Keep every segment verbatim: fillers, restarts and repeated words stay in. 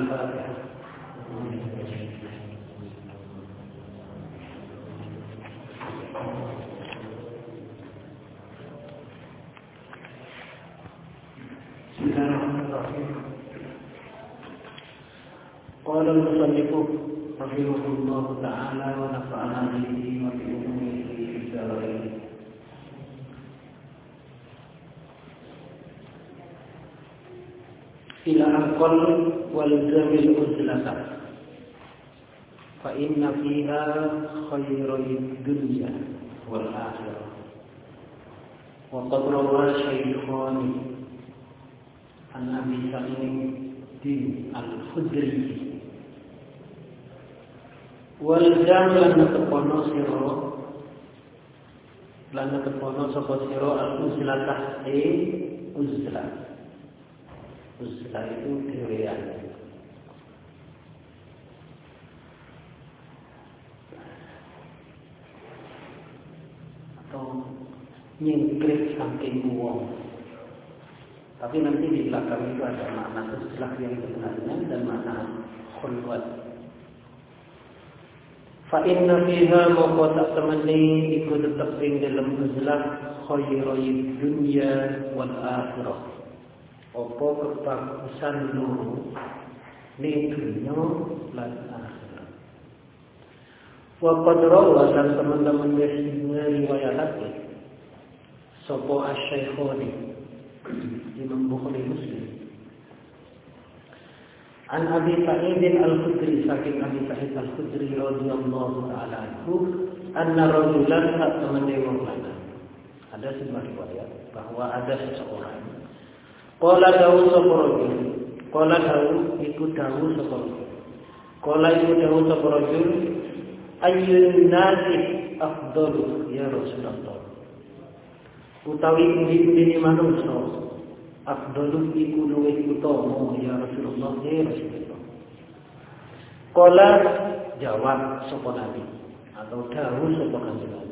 Al-Fatihah. Bismillahirrahmanirrahim. Qala al-musannif rahimahullah ta'ala wa nafa'ana bihi wa bi umumihi fid dharain. Ila aqal wal jamil uzlata fa inna fiha khairid dunya wal akhirah. Wa qad rawa shaykhani an Abi Sa'id al-Khudri wal jam lan tepono sira lan tepono sapa sira al-uzlatah e uzlah. Uzlah itu dhewean. Atau nyingkrik saking wong. Tapi nanti di belakang itu ada makna uzlah yang sebenarnya dan makna khulwat. Fa inna fiha maqta tamani iku tetep ing dalam uzlah khairul dunya wal akhirah. Apa kebagusan loro ning dunya lan akhirat. Wa qad rawa dan teman-teman wis ngriwayatake sapa asy-Syaikhani Imam Bukhari Muslim An Abi Sa'id al-Khudri saking Abi Sa'id al-Khudri radhiyallahu ta'ala anhu anna rajulan ta'amane wong lanang. Ada sebuah riwayat bahwa ada seseorang qala dawu sapa rajul qala dawu iku dawu sapa rajul qala iku dawu sapa rajul ayyun nasi afdalu ya Rasulullah utawi pundi-pundi manungsa afdalu iku luwih utama ya Rasulullah ya Rasulullah. Qala jawab sapa Nabi atau dawuh sapa Kanjeng Nabi.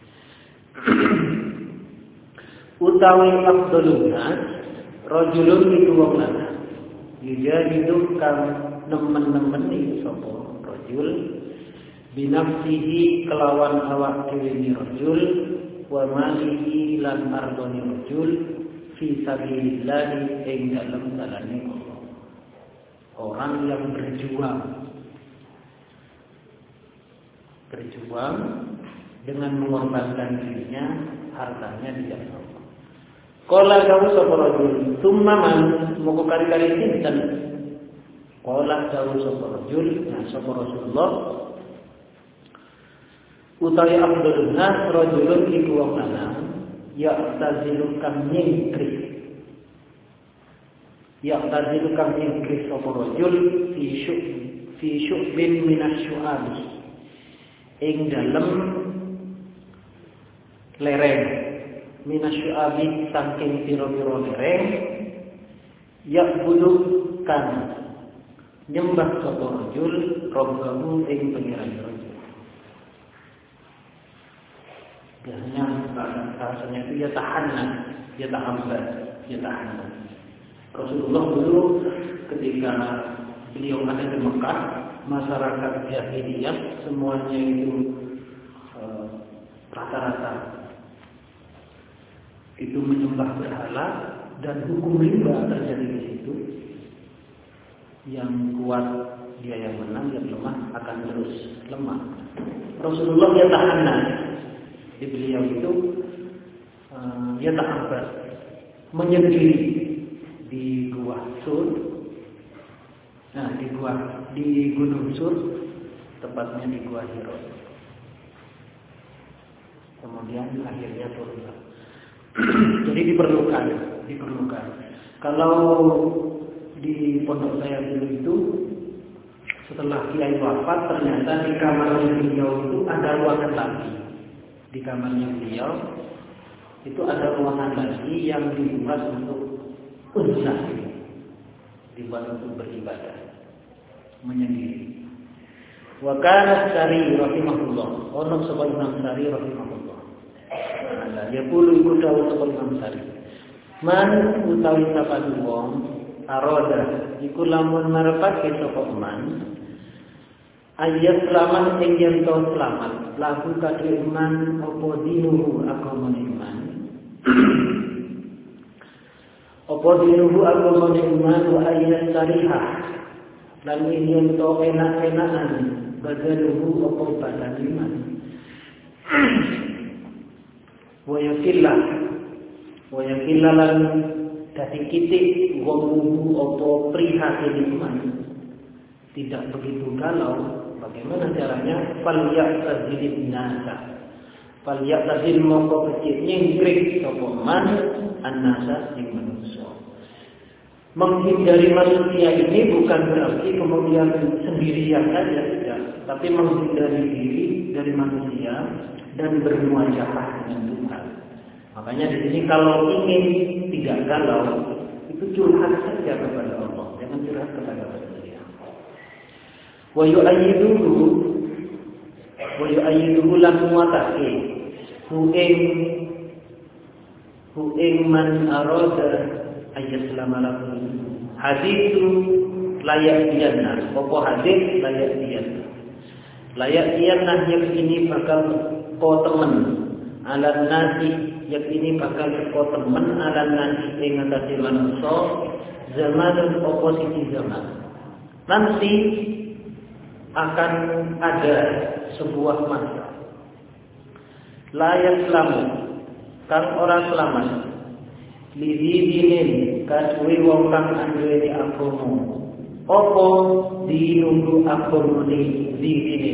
Utawi afdalun nas rajulun iku wong lanang. Yujahidu kang nemen-nemeni sapa rajul binafsihi kelawan awak dhewe ni rajul wa malihi lan ardoni rajul fi sabilillah ing dalam dalane Allah. Orang yang berjuang berjuang dengan mengorbankan dirinya, hartanya di jalan Allah. Qala dawu sapa rajul, "Tsumma man?" Moko kali-kali sinten? Qala dawu sapa rajul, nah sapa Rasulullah utawi afdalun nas rajulun iku wong lanang ya'tazilu kam nyingkris ya'tazilu kam nyingkris sapa rajul fi syuk fi syu'bin minasyu'ab ing dalem lereng minasyu'abi saking pira-pira lereng ya'budu kan nyembah sapa rajul rabbahu ing pangeran rajul. Biasanya bahasanya itu ya tahanan, ya tahambat, ya tahanan. Rasulullah dulu ketika beliau ada di Mekah, masyarakat jahiliyah semuanya itu rata-rata uh, itu menyembah berhala dan hukum riba terjadi di situ. Yang kuat dia yang menang, yang lemah akan terus lemah. Rasulullah ya tahanan. Di beliau itu uh, ya tahambat menyendiri di gua Sur. Nah, di gua di Gunung Sur, tepatnya di Gua Hira. Kemudian akhirnya turun. Jadi diperlukan, diperlukan. Kalau di pondok saya dulu itu setelah Kiai wafat ternyata di kamar beliau itu ada ruangan lagi. Di kamarnya beliau itu ada ruangan lagi yang dibuat untuk uzlah, dibuat untuk beribadah menyendiri. Wa kana Sari rahimahullah, ono sapa Imam Sari rahimahullah. Ala ya pulu iku dawuh sapa Imam Sari. Man utawi sapa wong aroda iku lamun marepake sapa man ayat selamat ing yen to selamat lagu kadhe iman apa dinuhu agama iman apa dinuhu agama iman wa ayat sarihah lan yen to enak-enakan badaluhu apa badan iman wa yakillah wa yakillah lan dadi kitik wong wudu apa prihatin iman tidak begitu galau. Bagaimana caranya? Fal ya'tazilin nasa. Fal ya'tazil moko kecil nyingkrik sapa man annasa ing manusia. Menghindari manusia ini bukan berarti kemudian sendirian saja tidak, tapi menghindari diri dari manusia dan bermuajahah dengan Tuhan. Makanya di sini kalau ingin tidak galau, itu curhat saja kepada Allah, jangan curhat kepada manusia. Wa yu'ayyiduhu wa yu'ayyiduhu lan muatake hu ing hu ing man arada ayat selama hadis itu layak diana. Pokok hadis layak diana. Layak diana yang ini bakal kau temen alat nasi yang ini bakal kau temen alat nasi ing ngatasi manusia zaman dan oposisi zaman. Nanti akan ada sebuah masa layak selamat kang orang selamat lidinin kasui wong kang anduweni agama apa dinunggu agama ni didini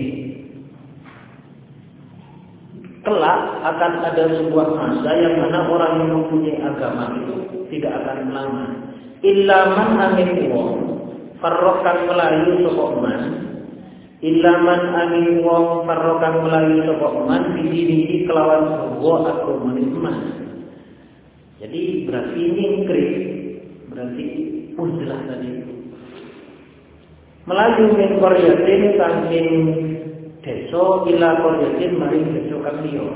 kelak akan ada sebuah masa yang mana orang yang mempunyai agama itu tidak akan lama illa man amin wong farrokan melayu sapa man illa man amin wong farrokan melayu sapa man bidini kelawan sebuah agama iman. Jadi berarti nyingkrik, berarti uzlah tadi. Melaju min qaryatin saking desa ila qaryatin maring desa kang liya.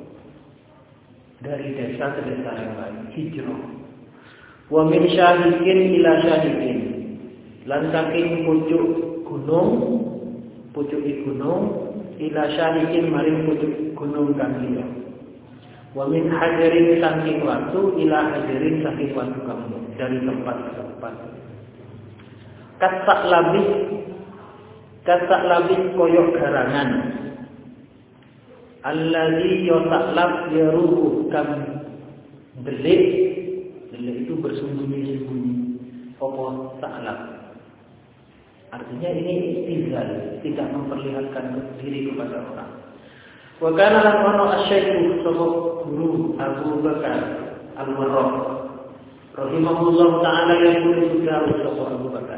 Dari desa ke desa yang lain, hijrah. Wa min syadikin ila syadikin. Lan saking pucuk gunung, pucuk gunung ila syadikin maring pucuk gunung kang liya. Wa min hajarin saking waktu ila hajarin saking waktu kamu dari tempat ke tempat. Kasak labis, kasak labis koyok garangan. Alladzi yotaklab yaruhu kam delik, delik itu bersembunyi-sembunyi. Apa taklab? Artinya ini istizal, tidak memperlihatkan diri kepada orang. Wa kana lan ono asy-syaikh sapa guru Abu Bakar Al-Warraq rahimahullah taala yang sudah sapa Abu Bakar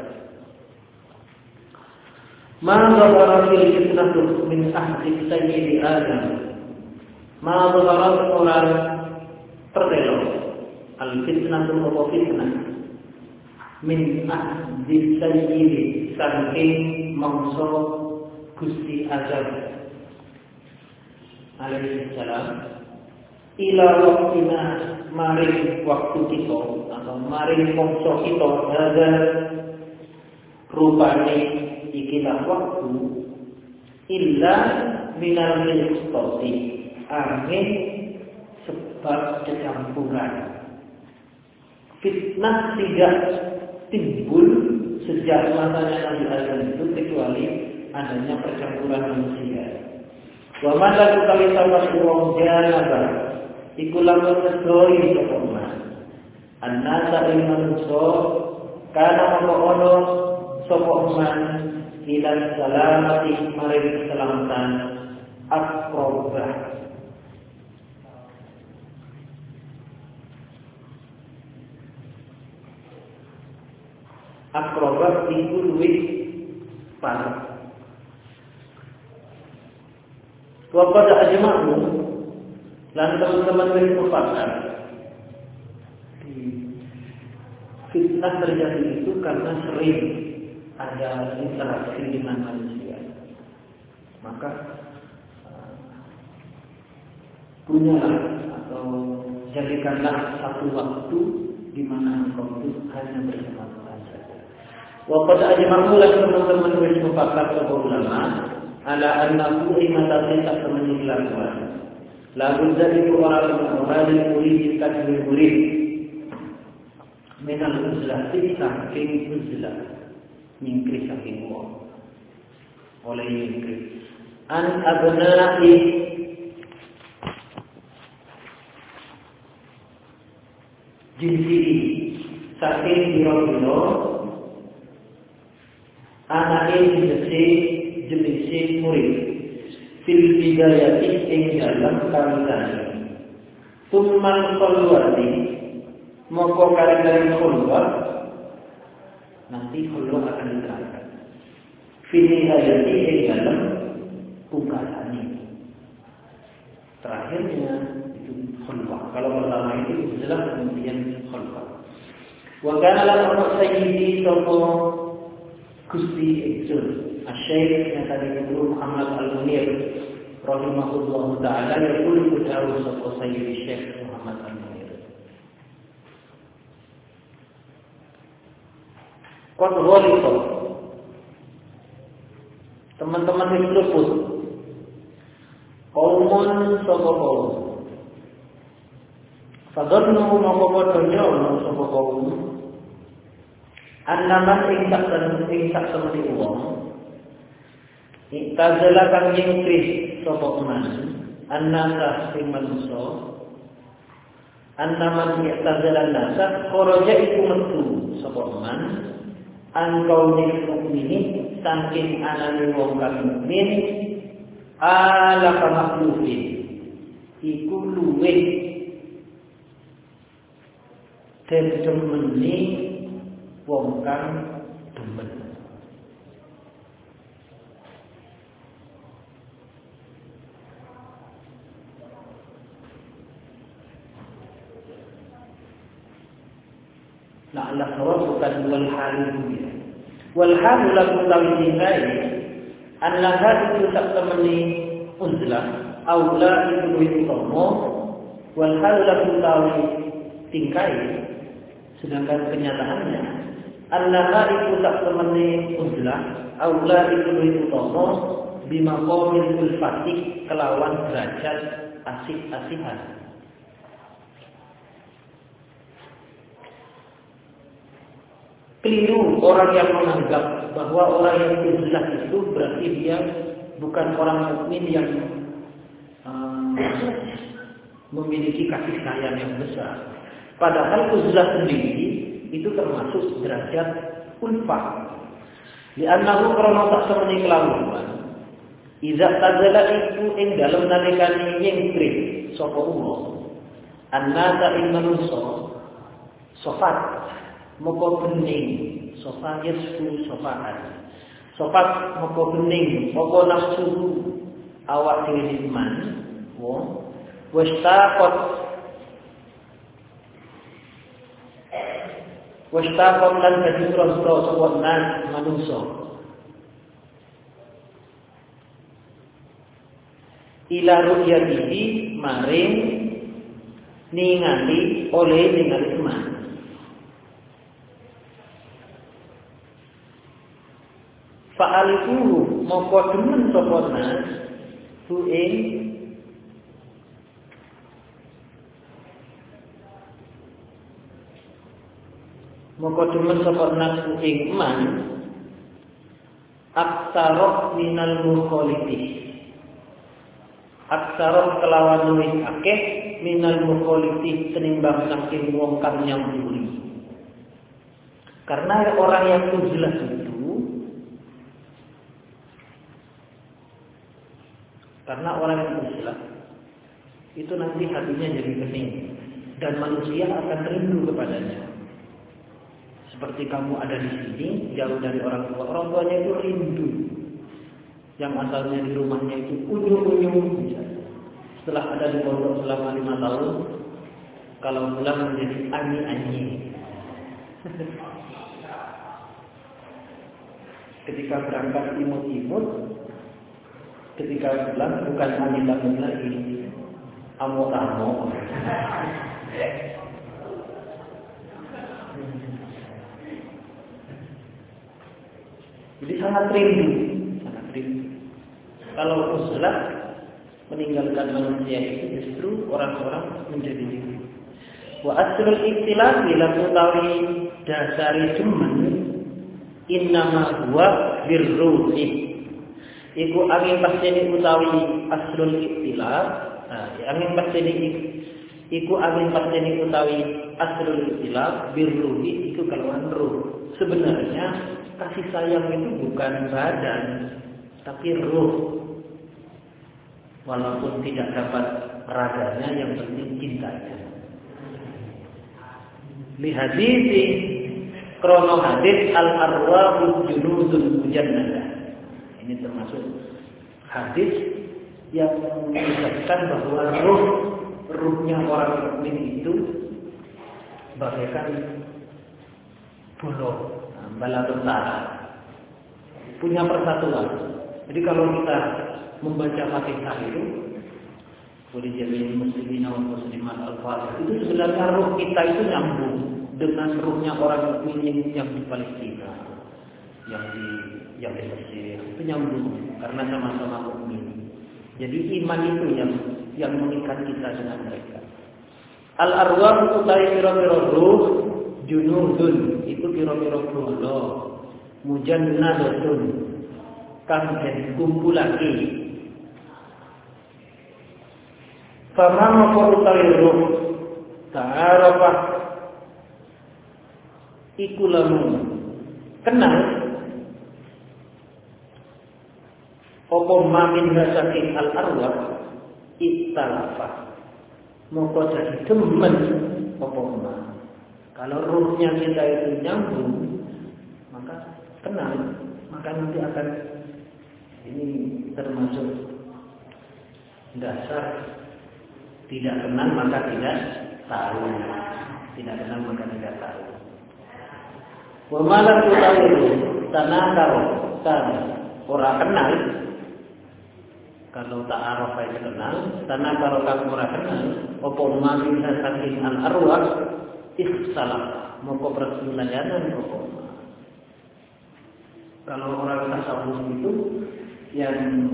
ma dhahara fil fitnatu min ahli sayyidi Adam ma dhahara orang tertelo al fitnatu apa fitnah min ahli sayyidi saking mangsa Gusti Adam alaihi salam ila waktina maring waktu kita atau maring mangsa kita ada rupane ikilah waktu illa minal mustati angin sebab kecampuran fitnah tidak timbul sejak masanya Nabi Adam itu kecuali adanya percampuran manusia. Wa man laku kali sama wong janaba iku lamun sedoi sapa man annasa ing manungsa kana mongko ono sapa man ila salamati maring keselamatan akrobah akrobah iku luwih parah. Wapada ajma'u dan teman-teman bersepakat fitnah terjadi itu karena sering ada interaksi dengan manusia. Maka punyalah atau jadikanlah satu waktu di mana engkau itu hanya bersama Tuhan Wa qad ajma'u lan teman-teman wis sepakat para ulama ala annahu imatati tak temani kelakuan. Lagu dari orang-orang yang murid kan murid minal uzlah saking uzlah mingkri saking wong oleh mingkri an abna'i jinsi saking biro-biro anake jenisi jenisi murid fil bidayati ing dalam kawitan tumman qalwati moko kali-kali khulwah nanti khulwah akan diterangkan fil bidayati ing dalam pungkasan ini terakhirnya itu khulwah. Kalau pertama itu jelas kemudian khulwah. Wa kana lahu sayyidi sapa Gusti Ibnu Asy-Syaikh yang tadi dulu Muhammad Al-Munir rahimahullahu taala yaqulu ta'ala sapa sayyidi Syekh Muhammad Al-Munir. Qad ghalita. Teman-teman itu luput. Qaumun sapa kaum. Fadhannu maka padha nyono sapa kaum. Annaman ing sak ing sak semene wong iktazala kang nyingkris sapa man annasa sing manusa annaman iktazala nasa kharaja iku metu sapa man an kaunil mukminin saking anane wong kang mukmin ala kamaklufin iku luwe temeni wong kang demen. Nah, Allah bukan wal halu ya. Wal halu lagu tawinai anna hadu tak temani uzlah aula itu itu tomo wal halu lagu tawi tingkai sedangkan kenyataannya annaha itu tak temani uzlah aula itu itu tomo bima qawmil ulfatih kelawan derajat asik-asihan. Keliru orang yang menganggap bahwa orang yang uzlah itu berarti dia bukan orang mukmin yang um, memiliki kasih sayang yang besar. Padahal uzlah sendiri itu termasuk derajat ulfah. Li'annahu karena tak semeni kelawan. Iza tazala itu ing dalam nalikane nyengkrit sapa Allah. Annasa ing manusa sofat moko bening sofa yasfu sofaan. Sofat moko bening apa nafsu awak dhewe iman wong wis takut wastaqam lan kadithron sapa nas manungsa ila ru'yatihi maring ningali oleh ningali iman fa'aliku moko demen sapa nas tu ing moko demen sapa nafsu ing man aksarok minal mukhalifih aksarok kelawan luwih akeh minal mukhalifih tenimbang saking wong kang nyamburi. Karena orang yang uzlah itu karena orang yang uzlah itu nanti hatinya jadi bening dan manusia akan rindu kepadanya. Seperti kamu ada di sini, jauh dari orang tua. Orang tuanya itu rindu. Yang asalnya di rumahnya itu unyu-unyu. Setelah ada di pondok selama lima tahun, kalau pulang menjadi ani-ani. Ketika berangkat imut-imut, ketika pulang bukan ani-ani lagi, amo-amo. Jadi sangat rindu, sangat rindu. Kalau uzlah meninggalkan manusia itu justru orang-orang menjadi rindu. Wa asrul ikhtilaf bila tutawi dasari cuman innama huwa birruhi. Iku angin pasteni utawi asrul ikhtilaf. Nah, angin pasteni iku angin pasteni utawi asrul ikhtilaf birruhi iku kalawan ruh. Sebenarnya kasih sayang itu bukan badan, tapi ruh. Walaupun tidak dapat raganya, yang penting cintanya. Li hadisi krono hadis al arwahu junudun mujannadah. Ini termasuk hadis yang menjelaskan bahwa ruh ruhnya orang mukmin itu bagaikan bulu bala tentara, punya persatuan. Jadi kalau kita membaca Fatihah itu, boleh jadi muslimin atau muslimat al-Fatihah, itu sebenarnya ruh kita itu nyambung dengan ruhnya orang mukmin yang di Palestina, yang di yang di Mesir, itu nyambung karena sama-sama mukmin. Jadi iman itu yang yang mengikat kita dengan mereka. Al-arwah utai pira-pira ruh junudun itu pira-pira bolo mujannadatun kang den kumpulake. Fama moko utawi ruh ta'arafa iku lamun kenal apa mamin saking al arwah iktalafa moko jadi demen apa ma. Kalau ruhnya kita itu nyambung, maka kenal, maka nanti akan ini termasuk dasar tidak kenal maka tidak tahu, tidak kenal maka tidak tahu. Wa malam utawi tanah karo tanah ora kenal, kalau tak araf itu kenal, tanah karo kang ora kenal, apa mamin saking al arwah ikhsalah moko persulayanan moko. Kalau orang tasawuf itu yang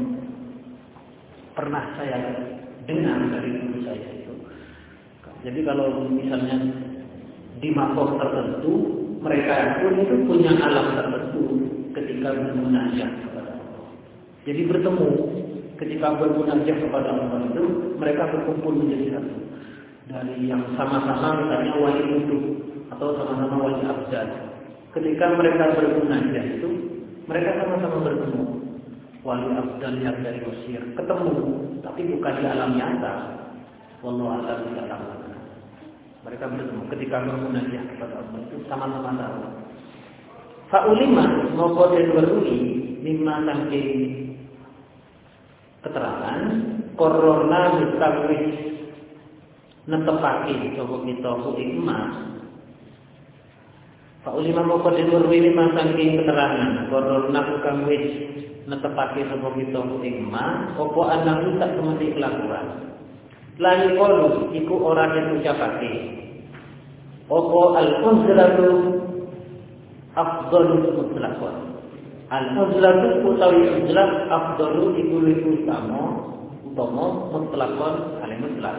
pernah saya dengar dari guru saya itu, jadi kalau misalnya di makom tertentu mereka pun itu punya alam tertentu ketika bermunajat kepada Allah. Jadi bertemu ketika bermunajat kepada Allah itu mereka berkumpul menjadi satu. Dari yang sama-sama misalnya wali wudhu atau sama-sama wali abdal. Ketika mereka bermunajat itu, mereka sama-sama bertemu. Wali abdal yang dari Mesir ketemu, tapi bukan di alam nyata. Wallahu a'lam bishawab. Mereka bertemu ketika bermunajat kepada Allah itu sama-sama tahu. Fa'ulima moko den weruhi mimma saking keterangan korona mustawis netepake coba kita ku ikmas. Pak ulama moko den weruhi lima saking keterangan korona kang wis netepake sapa kita ku ikmas apa anak tak temeti kelakuan. Lan qalu iku ora den ucapake. Apa al-uzlatu afdhalu mutlaqan. Al-uzlatu utawi uzlah afdhalu iku luwih utama utama mutlaqan ale mutlaq.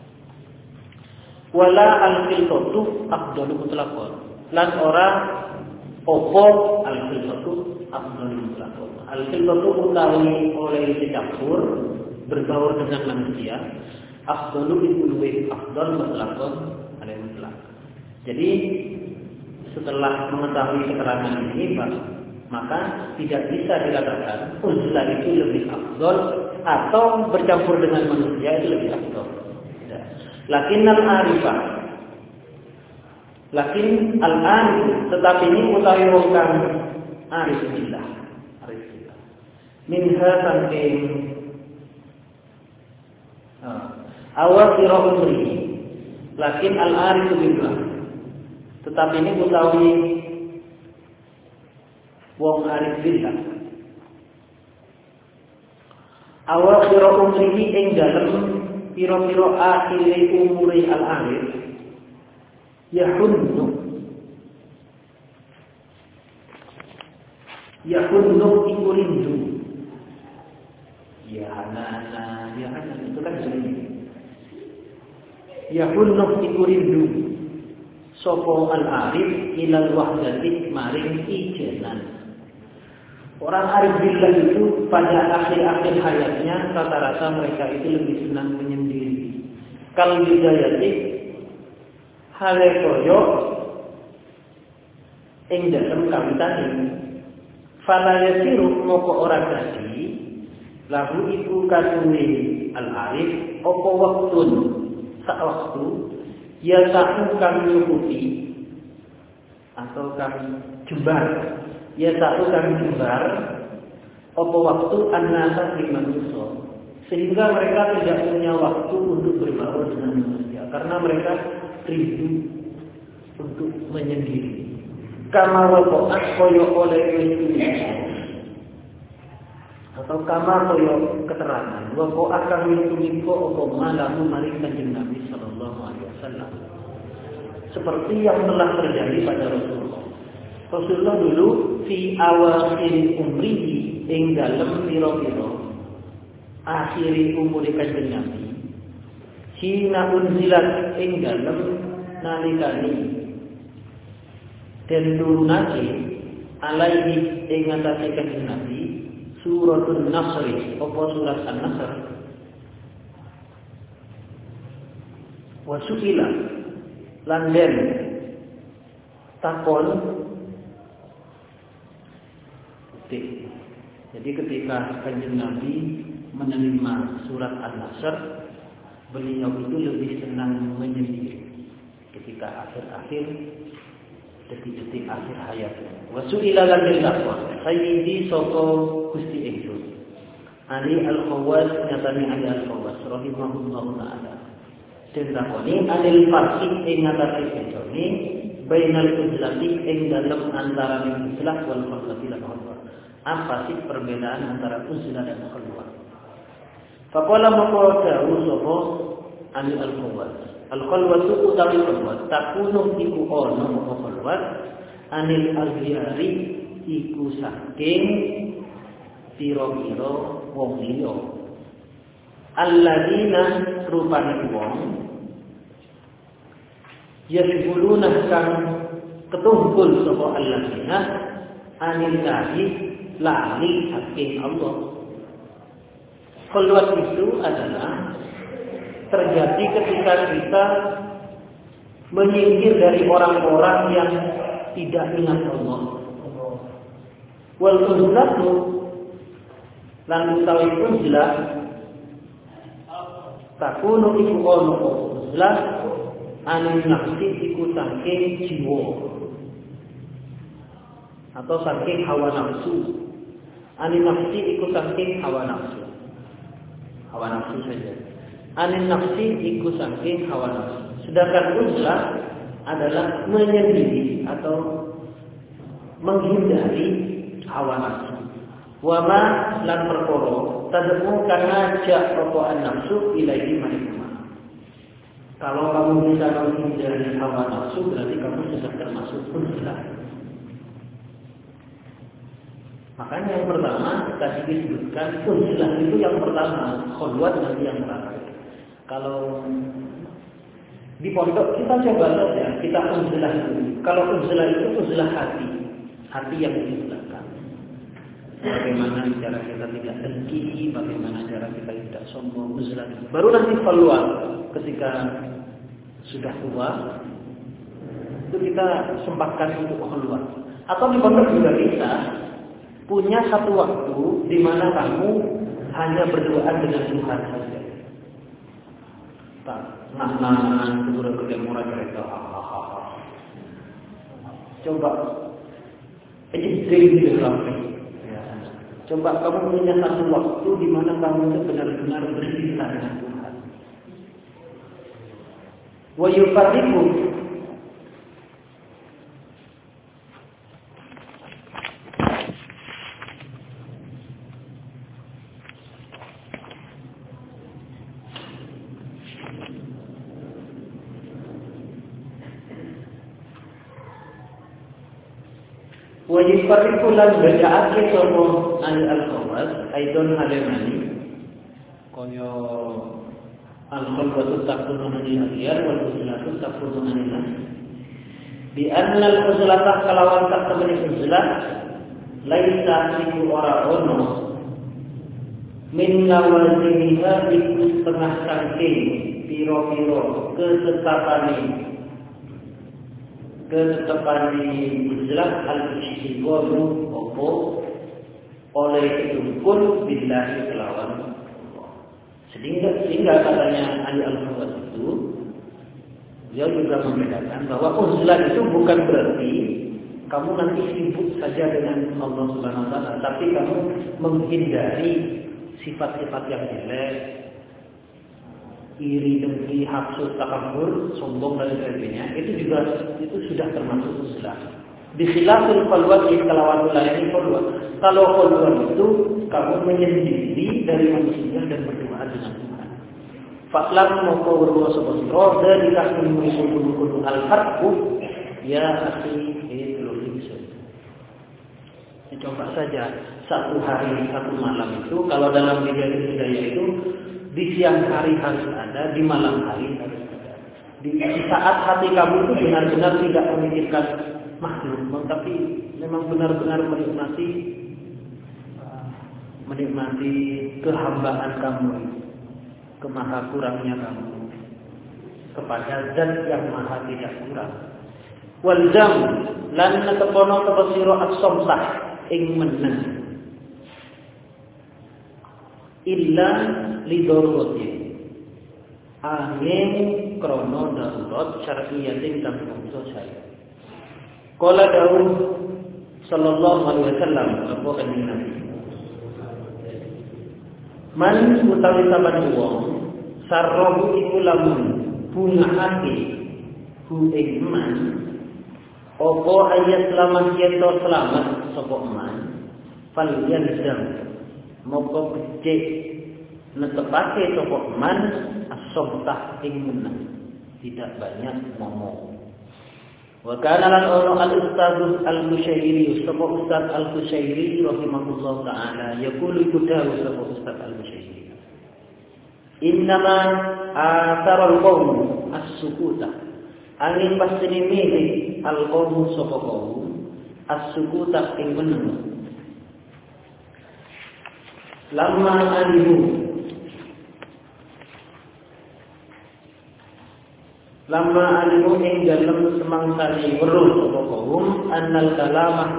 Wala al-filqatu afdalu mutlaqan. Lan ora opo al-filqatu afdalu mutlaqan. Al-filqatu utawi oleh dicampur berbaur dengan manusia, afdalu itu luwih afdal mutlaqan ale mutlaq. Jadi setelah mengetahui keterangan ini, maka tidak bisa dikatakan uzlah itu lebih afdal atau bercampur dengan manusia itu lebih afdal. Lakin al-arifah, lakin al-arif, tetapi ini utawi wong kang arif billah, arif billah. Minha saking awal sirah umri, lakin al-arif billah, tetapi ini utawi wong arif billah. Awal sirah umri ing dalem piro-piro akhiri umuri al-arif yahunnu Yahunnuh iku rindu. Ya Hanana, ya Hanan itu kan sering. Yahunnuh iku rindu. Sopo al-arif ilal wahdati maring ijenan. Orang arif billah itu pada akhir-akhir hayatnya rata-rata mereka itu lebih senang menyendiri. Kal bidayati hale koyo ing dalem kawitane fala yasiru moko ora dadi lahu iku kadune al-arif apa waktun sak waktu ya tak kang nyukupi atau kang jembar ya tak kang jembar apa waktu annasa ing manusia sehingga mereka tidak punya waktu untuk berbaur dengan manusia karena mereka rindu untuk menyendiri kama wakoat koyo oleh itu atau kama koyo keterangan wakoat kami tumiko opo malahu maring kanjeng Nabi Sallallahu Alaihi Wasallam seperti yang telah terjadi pada Rasulullah. Rasulullah dulu fi awakhir umrihi ing dalem pira-pira akhiri umur kanjeng Nabi hina unzilat ing dalem nalikane den turunake alaihi ing atase kanjeng Nabi suratul Nasr apa surat An-Nasr wa su'ila lan den takon jadi ketika kanjeng Nabi menerima surat An-Nasr beliau itu lebih senang menyendiri ketika akhir-akhir detik-detik akhir hayatnya. Wa su'ila lan takwa sayyidi sapa Gusti ingsun Ali Al-Khawas nyatane Ali Al-Khawas rahimahullahu taala den takoni anil farqi ing ngatasi bedane bainal uzlati ing dalem antara uzlah wal khalwati lan khalwat. Apa sih perbedaan antara uzlah dan khalwat? Faqala maqala ta'u sapa Ali Al-Khawas al-khalwatu utawi khalwat takunu iku ana apa khalwat anil aghyari iku saking pira-pira wong liya alladzina rupane wong yasbuluna kang ketumpul sapa alladzina anil lahi lali saking Allah. Khalwat itu adalah terjadi ketika kita menyingkir dari orang-orang yang tidak ingat Allah. Wal uzlatu lan utawi uzlah takunu iku ono uzlah anu nafsi iku saking jiwa atau saking hawa nafsu. Anu nafsi iku saking hawa nafsu. Hawa nafsu saja. Anu nafsi iku saking hawa nafsu. Sedangkan uzlah adalah menyendiri atau menghindari hawa nafsu. Wa ma lan perkara tademu kana ja rokoan nafsu ilaihi manima. Kalau kamu bisa menghindari hawa nafsu berarti kamu sudah termasuk uzlah. Makanya yang pertama tadi disebutkan uzlah itu yang pertama, khalwat nanti yang terakhir. Kalau di pondok kita coba saja kita uzlah dulu. Kalau uzlah itu uzlah hati, hati yang diuzlahkan. Bagaimana cara kita tidak dengki, bagaimana cara kita tidak sombong, uzlah. Baru nanti khalwat ketika sudah tua itu kita sempatkan untuk khalwat. Atau di pondok juga bisa punya satu waktu di mana kamu hanya berdoa dengan Tuhan saja. Tak nah-nah turun ke murah mereka. Coba ejeng di dalam. Coba kamu punya satu waktu di mana kamu benar-benar bersila dengan Tuhan. Wa yufarriqu Wa yufarriqu lan bedhaake sapa ahli al-khawas aidon halemani kaya al-khalwatu takunu anil akhyar wal uzlatu takunu anil nas. Di anna al-uzlata kalawan tak temeni uzlah laisa iku ora ono min lawazimiha iku setengah saking piro-piro ketetapane ketetapane uzlah al-istiqomah opo oleh itu pun billahi kelawan sehingga sehingga katanya Ali Al-Khawas itu dia juga membedakan bahwa uzlah itu bukan berarti kamu nanti sibuk saja dengan Allah Subhanahu wa taala, tapi kamu menghindari sifat-sifat yang jelek, iri, dengki, hafsud, takabur, sombong dan sebagainya. Itu juga itu sudah termasuk uzlah. Di khilafil khalwat kelawan ini khalwat. Kalau khalwat itu kamu menyendiri dari manusia dan berdoa dengan Tuhan. Fa'lam moko berdoa sebasro dari kasih musuh-musuh al-harbu ya akhi coba saja satu hari satu malam itu kalau dalam Bidayah Hidayah itu di siang hari harus ada, di malam hari harus ada. Di, di saat hati kamu itu benar-benar tidak memikirkan makhluk, tapi memang benar-benar menikmati menikmati kehambaan kamu, kemaha kurangnya kamu kepada Zat yang maha tidak kurang. Wal jam lan tepono kepesiro as-somsah ing menang illa lidoroti angin krono darurat syar'iyatin kang bangsa saya. Qala Daud sallallahu alaihi wasallam apa kanjeng Nabi man utawi saban wong sarrohu iku lamun bungaake hu ing man apa ayat selamat yeto selamat sapa man fal yalzam moko becik netepake sapa man as-sabtah ing menang tidak banyak ngomong. Wa kana lan ono al-ustaz al-Musyairi sapa ustaz al-Musyairi rahimahullah taala yaqulu kudawu sapa ustaz al-Musyairi innama atharul qaum as-sukuta angin pastine milih al-qaum sapa qaum as-sukuta ing meneng lama alimu lama alimu ing dalem semangsane weruh sapa kaum annal kalamah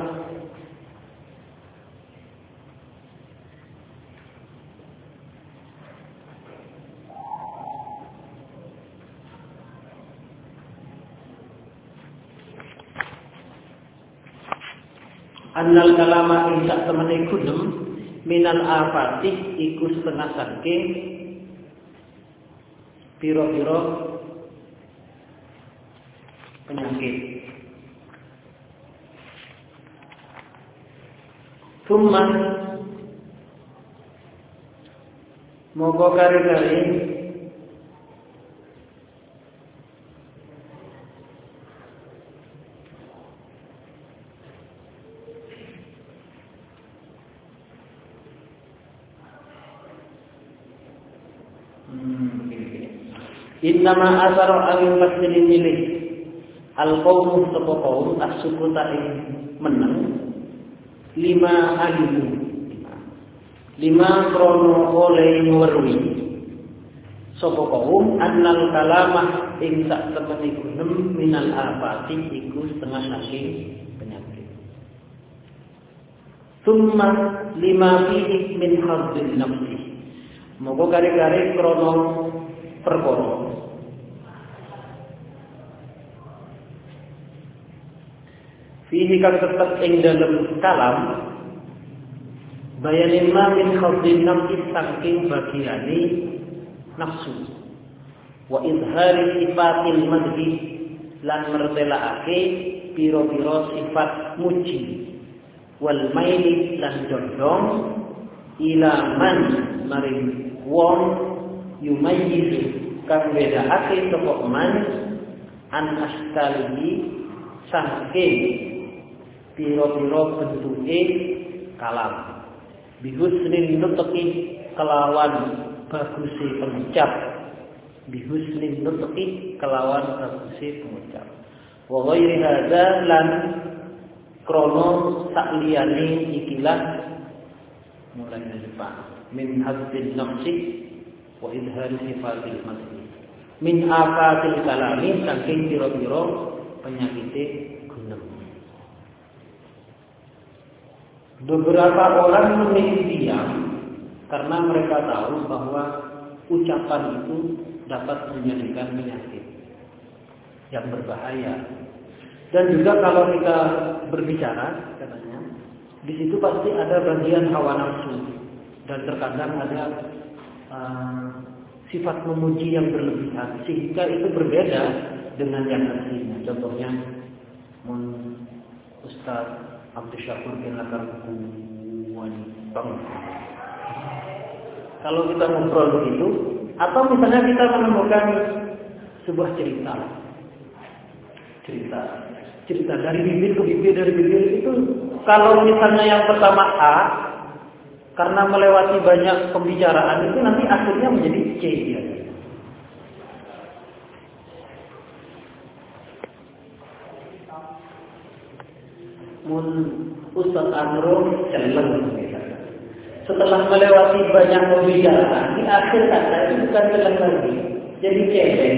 annal kalama ing sak temene gudem minal afatih iku setengah saking piro-piro penyakit. Summa moga kari-kari innama asaro angin pastini milih al-qawmu sapa kaum as-sukuta ing menang lima alimu lima krono oleh ngwerwi sapa kaum annal kalamah ing sak temene gunem minal afati iku setengah saking penyakit. Summa lima fihi min hadzin nafsi moga kare-kare krono perkara fihi kang tetep ing dalem kalam bayanin ma min khawdin nafsi saking bagiane nafsu wa izhari sifatil madhi lan mertelaake piro-piro sifat muji wal maili lan condong ila man maring wong yumayyiz kang bedaake sapa man an astalihi saking piro-piro bentuke kalam. Bihusnin nutqi kelawan baguse pengucap. Bihusnin nutqi kelawan baguse pengucap. Wa ghairi hadza lan krono sakliyane ikilah mulai dari depan. Min hadzin nafsi wa idhari sifatil masih. Min afatil kalami saking piro-piro penyakite gunem. Beberapa orang memilih diam karena mereka tahu bahwa ucapan itu dapat menjadikan penyakit yang berbahaya. Dan juga kalau kita berbicara, katanya, di situ pasti ada bagian hawa nafsu dan terkadang ada uh, sifat memuji yang berlebihan, sehingga itu berbeda dengan yang aslinya. Contohnya, mun Ustaz Abdul Syakur kenakar wanita. Kalau kita ngobrol begitu, atau misalnya kita menemukan sebuah cerita, cerita, cerita dari bibir ke bibir dari bibir itu, kalau misalnya yang pertama A, karena melewati banyak pembicaraan itu nanti akhirnya menjadi C ya. Mun Ustaz Anro celeng misalnya. Setelah melewati banyak pembicaraan, di akhir kata itu bukan celeng lagi, jadi cebeng.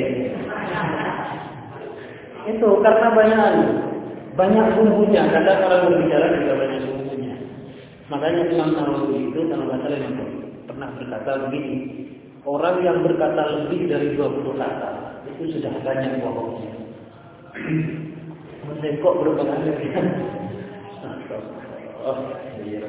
Itu karena banyak banyak bumbunya. Kadang orang berbicara juga banyak bumbunya. Makanya Imam Nawawi itu kalau kata yang pernah berkata begini, orang yang berkata lebih dari dua puluh kata itu sudah banyak bohongnya. Mendekok berapa kali? Oh, iya.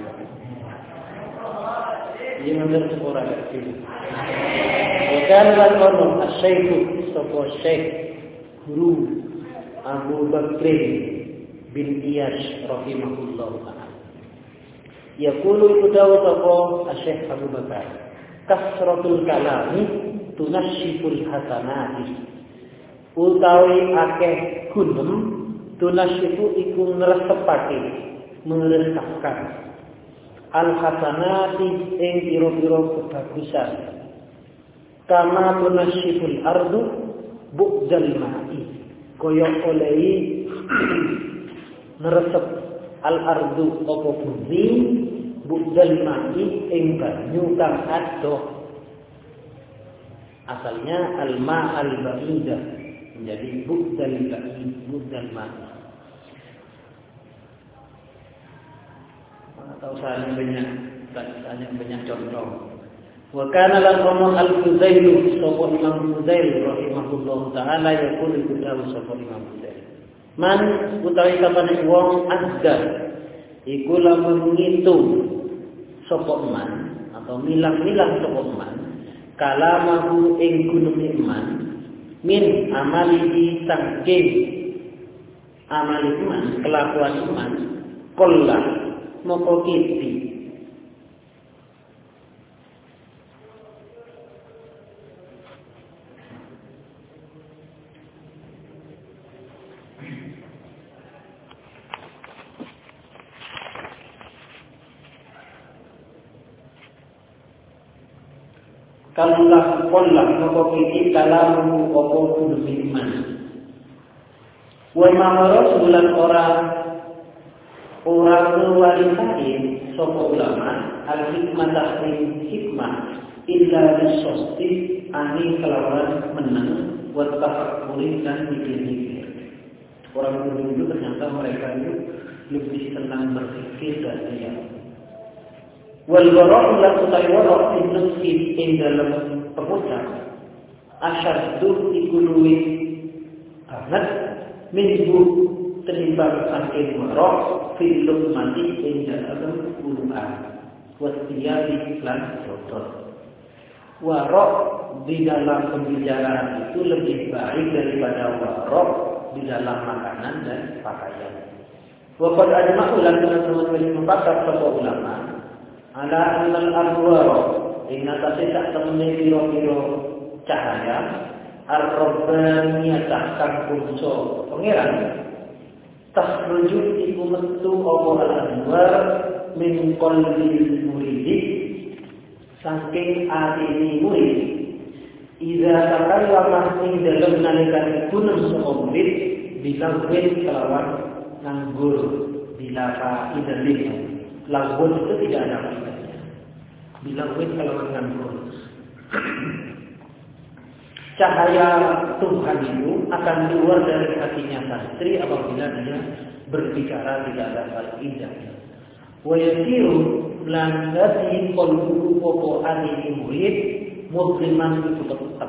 Iya benar seorang kecil. Bukan lakono asyaiku sopo syekh guru Abu Bakr bin Iyash rahimahullah ta'ala. Yaqulu iqdawu sopo asyekh Abu Bakar. Kasratul kalami tunasyiful hasanati. Utawi akeh gunem tunasyifu iku ngresepake meresapkan al-hasanati ing pira-pira kebagusan kama tunasyiful ardu bu'dal ma'i kaya olehi neresep al-ardu apa bumi bu'dal ma'i ing banyu kang adoh. Asalnya al-ma' al-ba'idah menjadi bu'dal ma'i bu'dal ma'i. Atau saya banyak banyak banyak contoh. Wa kana lakum al-Fudail sapa Imam Fudail rahimahullah taala yaqul utawi sapa Imam Fudail. Man utawi sapane wong azza iku lamun ngitung sapa man atau milang-milang sapa man kalamahu ing gunung iman min amalihi sangking amali iman kelakuan iman kullah moko kiti kalulah kullah moko kiti kalamu opo kudu iman wa mamaro bulan orang orang mewarisain soko ulama al-hikmah tahrim hikmah illa bisosti ani kelawan menang buat tafakurin dan mikir-mikir. Orang dulu itu ternyata mereka itu lebih senang berpikir dan diam. Wal warok lan utai warok innusi ing dalam pengucap asyaddu iku luwih banget minggu terimbang saking warok film mati ing dalam Quran wasiyati lan kotor. Warok di dalam pembicaraan itu lebih baik daripada warok di dalam makanan dan pakaian. Waqad ajma'u lan teman-teman wali mufassir para ulama ala annal arwah ing atase sak temene pira-pira cahaya ar-rabbaniyah kang kunco pangeran takhruju iku metu apa al-anwar min qalbi muridi saking atine murid idza takallama ing dalem nalikane kunum sapa murid bilawin kelawan nganggur bila faidahnya. Lagun itu tidak ada faedahnya. Bilawin kelawan nganggur. Cahaya Tuhan itu akan keluar dari hatinya santri apabila dia berbicara tidak ada faedahnya. Wa yasiru lan dadi qalbu apa ati murid musliman itu tetap.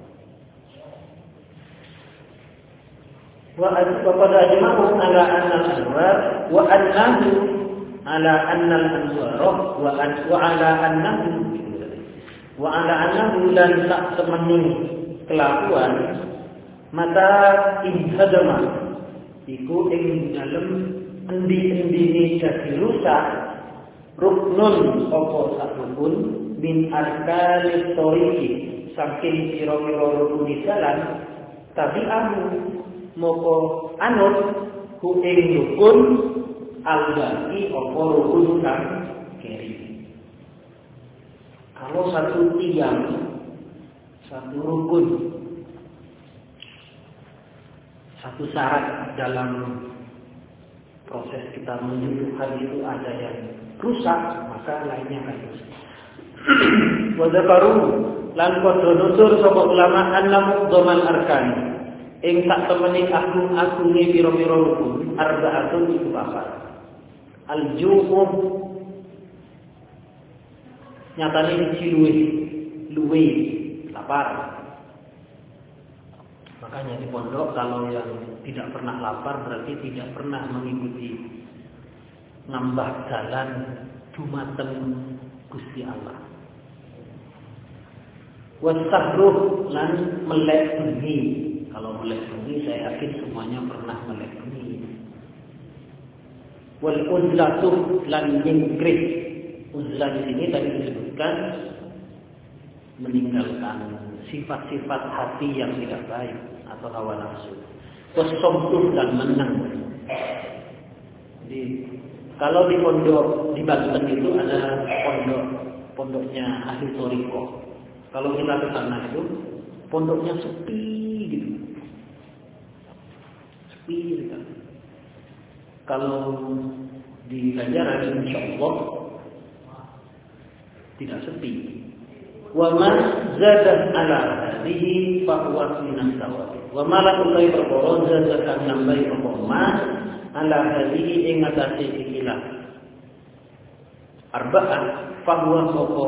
Wa pada ajma'u ala anna al-anwar wa annahu ala anna al-anwar wa an wa ala annahu wa ala annahu lan tak temani kelakuan mata inhadama iku ing dalem endi-endine dadi rusak ruknun apa sakrukun min arkanis thoriqi saking pira-pira rukun jalan tapi anu moko anut ku ing rukun al-baqi apa rukun kang keri. Kalau satu tiang satu rukun satu syarat dalam proses kita menuju hal itu ada yang rusak, maka lainnya akan rusak. Wa dzakaru lan padha nutur sapa ulama annam dhamal arkan ing sak temeni agung-agunge pira-pira rukun arba'atun iku papat. Al-juhum nyatane iki luwih luwih lapar. Makanya di pondok kalau yang tidak pernah lapar berarti tidak pernah mengikuti nambah jalan dumateng Gusti Allah. Wasahruh lan melek bengi. Kalau melek bengi saya yakin semuanya pernah melek bengi. Wal uzlatuh lan nyingkrik. Uzlah di sini tadi disebutkan meninggalkan sifat-sifat hati yang tidak baik atau hawa nafsu. Wasomtuh dan menang. Jadi kalau di pondok di Banten itu ada pondok pondoknya ahli toriko. Kalau kita ke sana itu pondoknya sepi gitu, sepi gitu. Kalau di Banjaran insya Allah tidak sepi. Wa ma zadat ala hadhihi fa huwa minas sawab. Wa ma la ulai perkara zadat nambai apa ma ala hadhihi ing atase ikilah. Arba'ah fa huwa sapa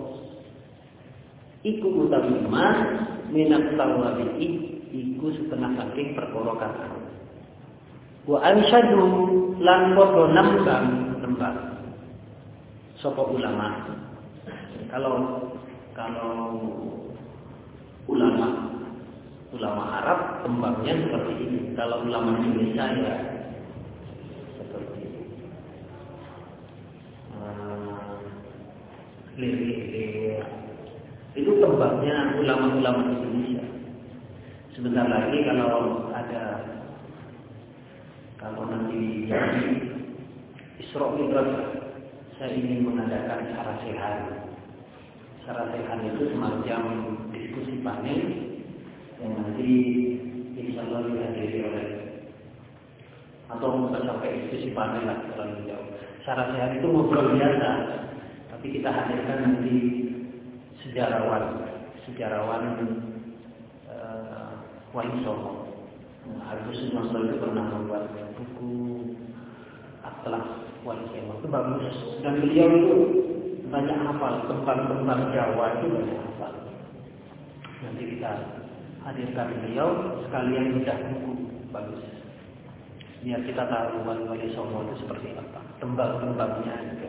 iku utawi ma minat sawabi iku setengah saking perkara kata. Wa ansyadu lan padha nambang nembang sapa ulama. Kalau kalau ulama ulama Arab tembangnya seperti ini. Kalau ulama Indonesia ya seperti ini. Uh, lirik-lirik itu tembangnya ulama-ulama Indonesia. Sebentar lagi kalau ada kalau nanti jadi Isra Mi'raj saya ingin mengadakan syarah-syarah. Syarah-syarah itu semacam diskusi panel yang nanti insya Allah dihadiri oleh atau bukan sampai diskusi panel lah terlalu jauh. Syarah-syarah itu ngobrol biasa, tapi kita hadirkan nanti sejarawan, sejarawan uh, Wali Songo. Agus Masal itu pernah membuat buku Atlas Wali Songo itu bagus dan beliau itu banyak hafal tentang-tentang Jawa itu banyak hafal. Nanti kita hadirkan beliau sekalian bedah buku bagus. Biar kita tahu Wali Songo itu seperti apa, tembang-tembangnya juga.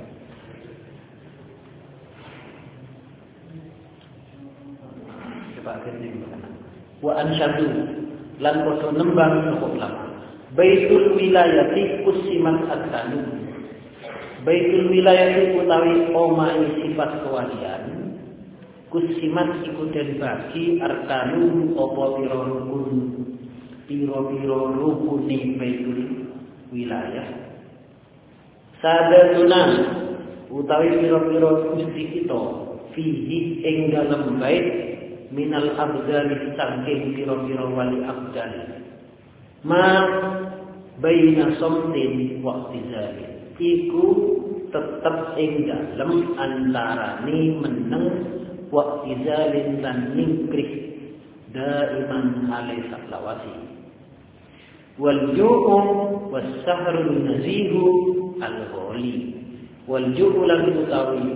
Coba akhirnya gimana? Wa ansyadu lan padha nembang sapa ulama. Baitul wilayati kusimat adanu. Baitul wilayati utawi omahe sifat kewalian. Kusimat iku den bagi arkanu apa pira rukun pira-pira rukune baitul wilayah. Sadatuna utawi pira-pira gusti kita fihi ing dalem bait minal abdali saking pira-pira wali abdal. Ma baina somtin wa iktizalin iku tetep ing dalem antarane meneng wa iktizalin lan ningkrih daiman alai saklawasi. Wal ju'u was sahrul nazihu al-ghali. Wal ju'u lan utawi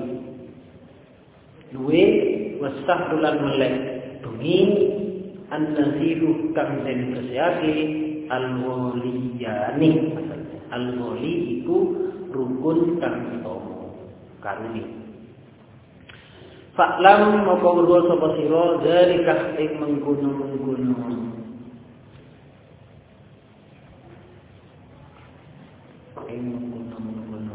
duwe was sahrul lan melek bengi an-nazihu kang den kesehake al-ghaliyani. Al-ghali iku rukun kang utama karuni. Fa'lam maka urwa sapa sira zalika ing mengkono-mengkono ing mengkono-mengkono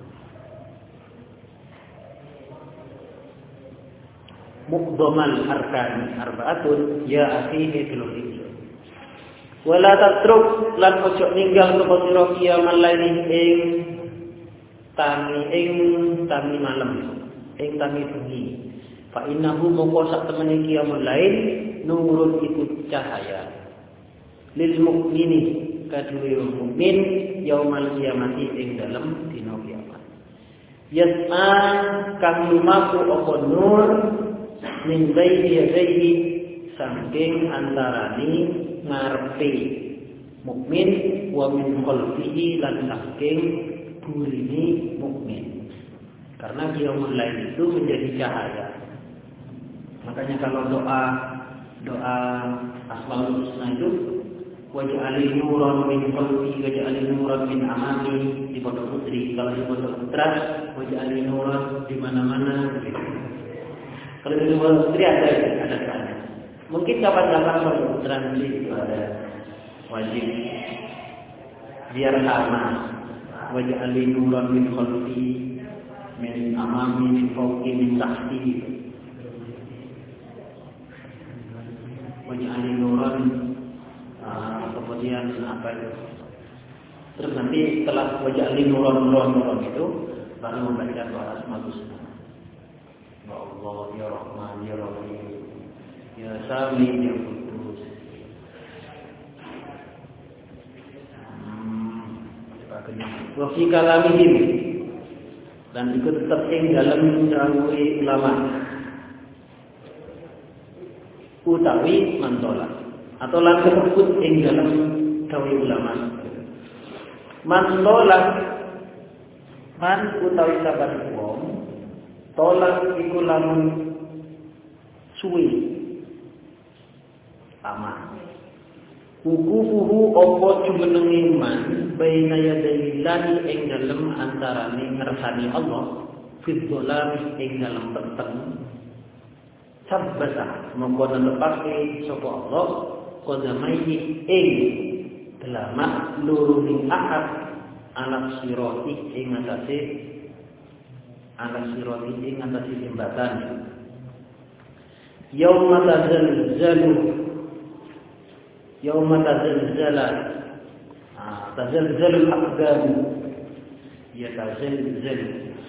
muqdamal arkan arbaatun ya akhihi fil hijr. Wala tatruk lan ojo ninggal sapa sira kiamal laili ing tami ing tami malam ing tami bengi. Fa innahu mongko sak temene kiamul lail nurun iku cahaya lil mukmini kaduwe mukmin yaumal kiamati ing dalem dina kiamat. Yas'a kang lumaku apa nur min baini yadayhi saking antarane ngarepe mukmin wa min khalfihi lan saking burine mukmin. Karena qiyamul lail itu menjadi cahaya. Makanya kalau doa doa Asmaul Husna itu waj'alil nuran min qalbi waj'alil nuran min amami di pondok putri. Kalau di pondok putra waj'alil nuran di mana-mana gitu. Kalau di pondok putri ada ada sana. Mungkin kapan-kapan pondok putra nanti itu ada wajib biar sama waj'alil nuran min qalbi min amami min fawqi min tahti. Waj'alil nuran uh, kemudian apa itu? Terus nanti setelah waj'alil nuran nuran nuran itu baru membaca doa Asmaul Husna. Ya Allah, ya Rahman, ya Rahim, ya Sami, ya Qudus. Hmm, wa fi kalamihim dan ikut tetap ing dalam dawuh ulama utawi mantola atau lan disebut ing dalam dawuh ulama mantola man utawi saban wong tolak iku lamun suwi lama hukufuhu opo jumenengi man baina yadayillahi ing dalem antarane ngersani Allah fid dolam ing dalem peteng sabbata mongko nelepake sapa Allah qadamaihi ing delamak luruning ahad anak siroti ing atase anak siroti ing atase jembatan yauma tazalzalu yauma tazalzala ah tazalzalul aqdam ya tazalzalu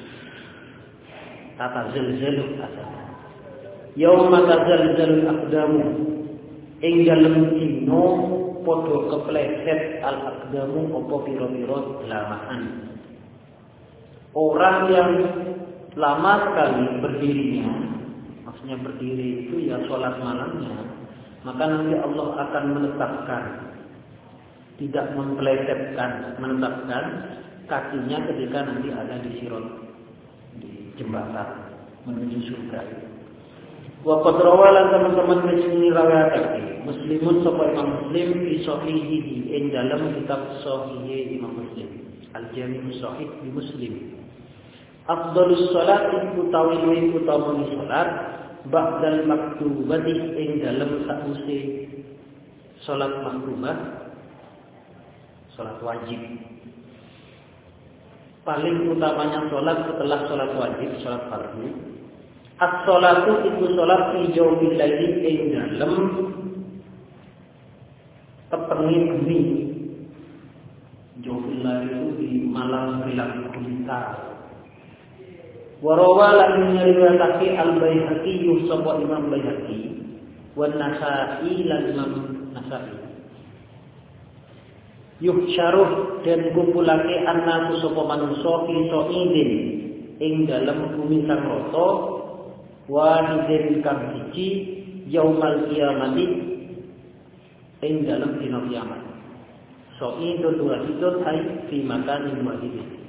tatazalzalu asal yauma tazalzalul aqdam ing dalem dina padha kepleset al aqdamu apa pira-pira lamahan. Orang yang lama sekali berdirinya, maksudnya berdiri itu ya sholat malamnya, maka nanti Allah akan menetapkan, tidak mempelesetkan, menetapkan kakinya ketika nanti ada di sirat, di jembatan menuju surga. Wa qad rawalan teman-teman ini riwayat Muslimun sapa Imam Muslim fi sahihihi ing dalam kitab sahih Imam Muslim Al-Jami' Sahih di Muslim. Afdhalus sholati utawi luwih utama salat ba'dal maktubati ing dalam sakuse salat maktubah salat wajib. Paling utamanya salat setelah salat wajib, salat fardu. As-sholatu iku sholat fi jawfil laili ing dalem tepengi bumi Jofil itu di malam perilaku kita. Warawalan meriwayatake Al-Baihaqi sapa Imam Baihaqi wan Nasa'i lan Imam Nasa'i. Yuhsyaruh dan kumpulake annaku sapa manungsa fi sa'idin ing dalem bumi kang rata wahidin kang siji yaumal kiamati ing dalem dina kiamat. Sa'idun wahidun ay fi makanin wahidin.